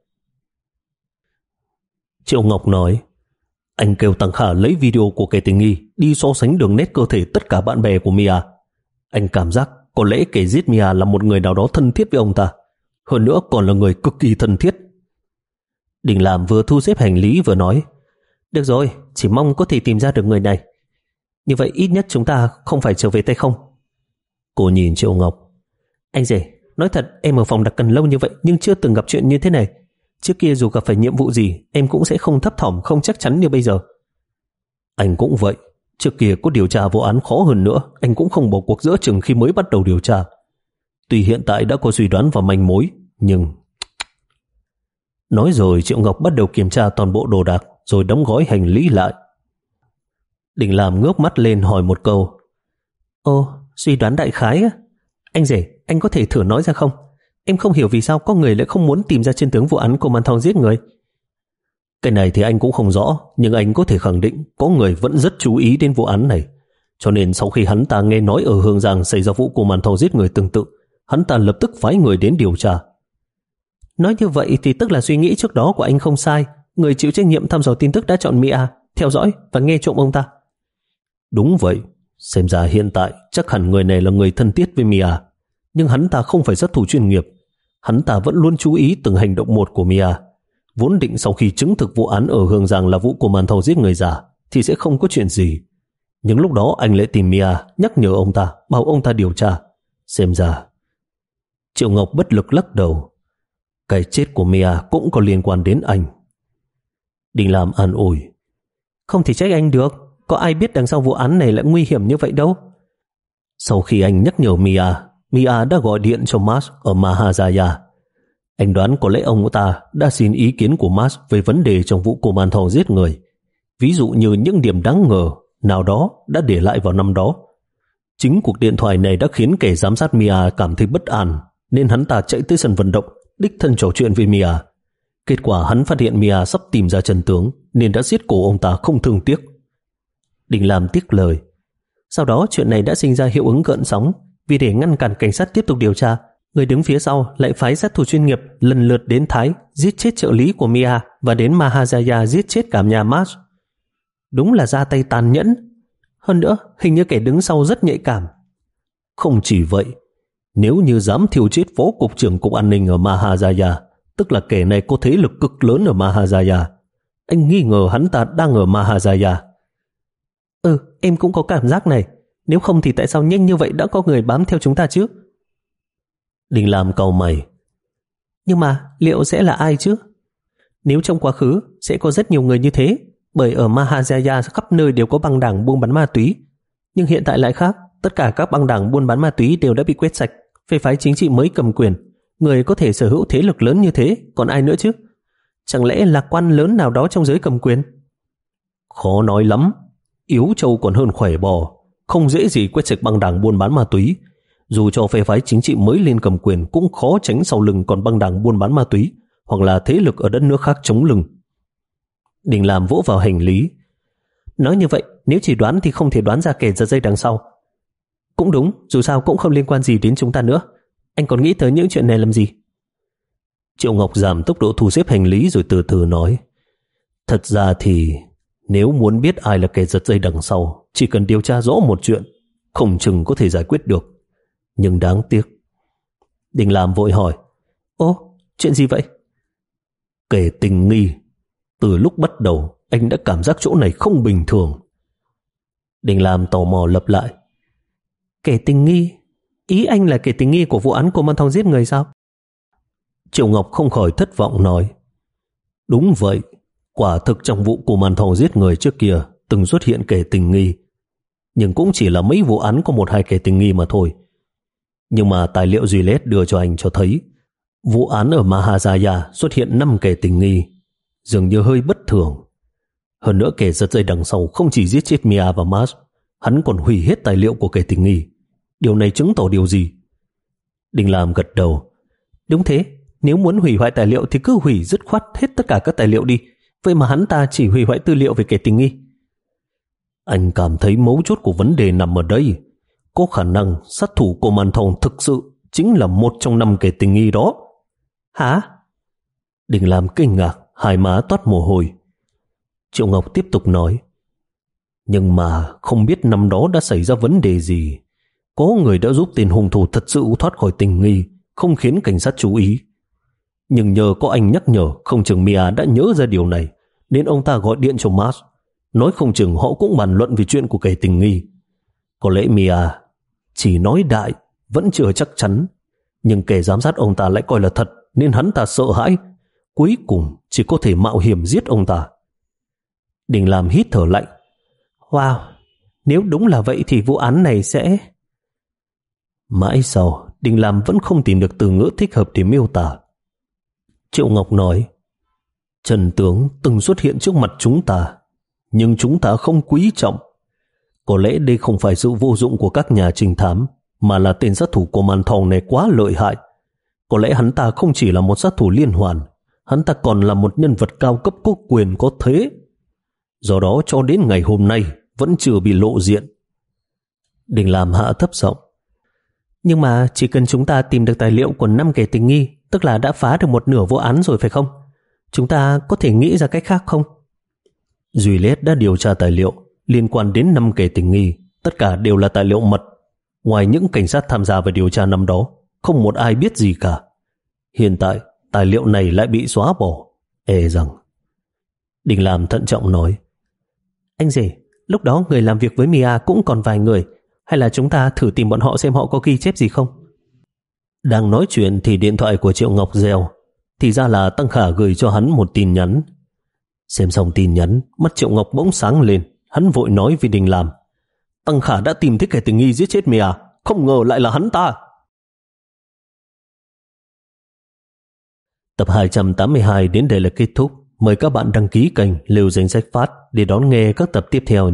Triệu Ngọc nói: Anh kêu Tăng Khả lấy video của kẻ tình nghi đi so sánh đường nét cơ thể tất cả bạn bè của Mia. Anh cảm giác có lẽ kẻ giết Mia là một người nào đó thân thiết với ông ta, hơn nữa còn là người cực kỳ thân thiết. Đình Lam vừa thu xếp hành lý vừa nói: Được rồi, chỉ mong có thể tìm ra được người này. Như vậy ít nhất chúng ta không phải trở về tay không. Cô nhìn Triệu Ngọc: Anh rể, nói thật em ở phòng đặc cần lâu như vậy nhưng chưa từng gặp chuyện như thế này. Trước kia dù gặp phải nhiệm vụ gì em cũng sẽ không thấp thỏm, không chắc chắn như bây giờ. Anh cũng vậy. Trước kia có điều tra vụ án khó hơn nữa, anh cũng không bỏ cuộc giữa chừng khi mới bắt đầu điều tra. Tuy hiện tại đã có suy đoán và manh mối, nhưng... Nói rồi Triệu Ngọc bắt đầu kiểm tra toàn bộ đồ đạc rồi đóng gói hành lý lại. Đình Làm ngước mắt lên hỏi một câu. Ồ, suy đoán đại khái á. Anh rể, anh có thể thử nói ra không? Em không hiểu vì sao có người lại không muốn tìm ra chân tướng vụ án của Man Thong giết người. Cái này thì anh cũng không rõ, nhưng anh có thể khẳng định có người vẫn rất chú ý đến vụ án này. Cho nên sau khi hắn ta nghe nói ở Hương Giang xảy ra vụ của Man Thong giết người tương tự, hắn ta lập tức phái người đến điều tra. Nói như vậy thì tức là suy nghĩ trước đó của anh không sai. Người chịu trách nhiệm thăm dò tin tức đã chọn Mia, theo dõi và nghe trộm ông ta. Đúng vậy, xem ra hiện tại chắc hẳn người này là người thân thiết với Mia. Nhưng hắn ta không phải sát thủ chuyên nghiệp. Hắn ta vẫn luôn chú ý từng hành động một của Mia. Vốn định sau khi chứng thực vụ án ở Hương Giang là vụ của Man Thong giết người giả thì sẽ không có chuyện gì. Nhưng lúc đó anh lại tìm Mia, nhắc nhở ông ta, bảo ông ta điều tra. Xem ra Triệu Ngọc bất lực lắc đầu. Cái chết của Mia cũng có liên quan đến anh. Đình Làm an ủi. Không thể trách anh được, có ai biết đằng sau vụ án này lại nguy hiểm như vậy đâu. Sau khi anh nhắc nhở Mia, Mia đã gọi điện cho Mars ở Mahajaya. Anh đoán có lẽ ông ta đã xin ý kiến của Mars về vấn đề trong vụ của Man Thong giết người. Ví dụ như những điểm đáng ngờ nào đó đã để lại vào năm đó. Chính cuộc điện thoại này đã khiến kẻ giám sát Mia cảm thấy bất an, nên hắn ta chạy tới sân vận động, đích thân trò chuyện với Mia. Kết quả hắn phát hiện Mia sắp tìm ra chân tướng, nên đã giết cổ ông ta không thương tiếc. Đình Làm tiếc lời. Sau đó chuyện này đã sinh ra hiệu ứng gợn sóng. Vì để ngăn cản cảnh sát tiếp tục điều tra, người đứng phía sau lại phái sát thủ chuyên nghiệp lần lượt đến Thái giết chết trợ lý của Mia và đến Mahajaya giết chết cả nhà Mars. Đúng là ra tay tàn nhẫn. Hơn nữa, hình như kẻ đứng sau rất nhạy cảm. Không chỉ vậy, nếu như dám thiêu chết phó cục trưởng cục an ninh ở Mahajaya, tức là kẻ này có thế lực cực lớn ở Mahajaya. Anh nghi ngờ hắn ta đang ở Mahajaya. Ừ, em cũng có cảm giác này. Nếu không thì tại sao nhanh như vậy đã có người bám theo chúng ta chứ? Đình Làm cau mày. Nhưng mà liệu sẽ là ai chứ? Nếu trong quá khứ sẽ có rất nhiều người như thế, bởi ở Mahajaya khắp nơi đều có băng đảng buôn bán ma túy. Nhưng hiện tại lại khác, tất cả các băng đảng buôn bán ma túy đều đã bị quét sạch, phe phái chính trị mới cầm quyền. Người có thể sở hữu thế lực lớn như thế, còn ai nữa chứ? Chẳng lẽ là quan lớn nào đó trong giới cầm quyền? Khó nói lắm. Yếu trâu còn hơn khỏe bò, không dễ gì quét sạch băng đảng buôn bán ma túy. Dù cho phe phái chính trị mới lên cầm quyền cũng khó tránh sau lưng còn băng đảng buôn bán ma túy hoặc là thế lực ở đất nước khác chống lưng. Đình Làm vỗ vào hành lý. Nói như vậy, nếu chỉ đoán thì không thể đoán ra kẻ giật dây đằng sau. Cũng đúng, dù sao cũng không liên quan gì đến chúng ta nữa. Anh còn nghĩ tới những chuyện này làm gì? Triệu Ngọc giảm tốc độ thu xếp hành lý rồi từ từ nói. Thật ra thì nếu muốn biết ai là kẻ giật dây đằng sau, chỉ cần điều tra rõ một chuyện, không chừng có thể giải quyết được. Nhưng đáng tiếc. Đình Làm vội hỏi. Ô, chuyện gì vậy? Kẻ tình nghi. Từ lúc bắt đầu, anh đã cảm giác chỗ này không bình thường. Đình Làm tò mò lặp lại. Kẻ tình nghi? Ý anh là kẻ tình nghi của vụ án của Man Thong giết người sao? Triệu Ngọc không khỏi thất vọng nói. Đúng vậy, quả thực trong vụ của Man Thong giết người trước kia từng xuất hiện kẻ tình nghi. Nhưng cũng chỉ là mấy vụ án có một hai kẻ tình nghi mà thôi. Nhưng mà tài liệu Gillette đưa cho anh cho thấy vụ án ở Mahajaya xuất hiện năm kẻ tình nghi, dường như hơi bất thường. Hơn nữa kẻ giật dây đằng sau không chỉ giết chết Mia và Mars, hắn còn hủy hết tài liệu của kẻ tình nghi. Điều này chứng tỏ điều gì? Đình Làm gật đầu. Đúng thế, nếu muốn hủy hoại tài liệu thì cứ hủy dứt khoát hết tất cả các tài liệu đi. Vậy mà hắn ta chỉ hủy hoại tư liệu về kẻ tình nghi. Anh cảm thấy mấu chốt của vấn đề nằm ở đây. Có khả năng sát thủ của Man Thong thực sự chính là một trong năm kẻ tình nghi đó. Hả? Đình Làm kinh ngạc, hai má toát mồ hôi. Triệu Ngọc tiếp tục nói. Nhưng mà không biết năm đó đã xảy ra vấn đề gì. Có người đã giúp tên hung thủ thật sự thoát khỏi tình nghi, không khiến cảnh sát chú ý. Nhưng nhờ có anh nhắc nhở, không chừng Mia đã nhớ ra điều này, nên ông ta gọi điện cho Mars. Nói không chừng họ cũng bàn luận về chuyện của kẻ tình nghi. Có lẽ Mia chỉ nói đại, vẫn chưa chắc chắn. Nhưng kẻ giám sát ông ta lại coi là thật, nên hắn ta sợ hãi. Cuối cùng chỉ có thể mạo hiểm giết ông ta. Đình Làm hít thở lạnh. Wow, nếu đúng là vậy thì vụ án này sẽ... Mãi sau, Đình Làm vẫn không tìm được từ ngữ thích hợp để miêu tả. Triệu Ngọc nói. Trần tướng từng xuất hiện trước mặt chúng ta, nhưng chúng ta không quý trọng. Có lẽ đây không phải sự vô dụng của các nhà trinh thám, mà là tên sát thủ của màn thầu này quá lợi hại. Có lẽ hắn ta không chỉ là một sát thủ liên hoàn, hắn ta còn là một nhân vật cao cấp có quyền có thế. Do đó cho đến ngày hôm nay vẫn chưa bị lộ diện. Đình Lam hạ thấp giọng. Nhưng mà chỉ cần chúng ta tìm được tài liệu của năm kẻ tình nghi, tức là đã phá được một nửa vụ án rồi phải không? Chúng ta có thể nghĩ ra cách khác không? Juliet đã điều tra tài liệu liên quan đến năm kẻ tình nghi, tất cả đều là tài liệu mật. Ngoài những cảnh sát tham gia vào điều tra năm đó, không một ai biết gì cả. Hiện tại, tài liệu này lại bị xóa bỏ. E rằng... Đình Lam thận trọng nói. Anh rể, lúc đó người làm việc với Mia cũng còn vài người, hay là chúng ta thử tìm bọn họ xem họ có ghi chép gì không? Đang nói chuyện thì điện thoại của Triệu Ngọc reo. Thì ra là Tăng Khả gửi cho hắn một tin nhắn. Xem xong tin nhắn, mắt Triệu Ngọc bỗng sáng lên. Hắn vội nói với Đình Lam. Tăng Khả đã tìm thấy kẻ tình nghi giết chết Mia, không ngờ lại là hắn ta. Tập hai trăm tám mươi hai đến đây là kết thúc. Mời các bạn đăng ký kênh Lưu Danh Sách Phát để đón nghe các tập tiếp theo.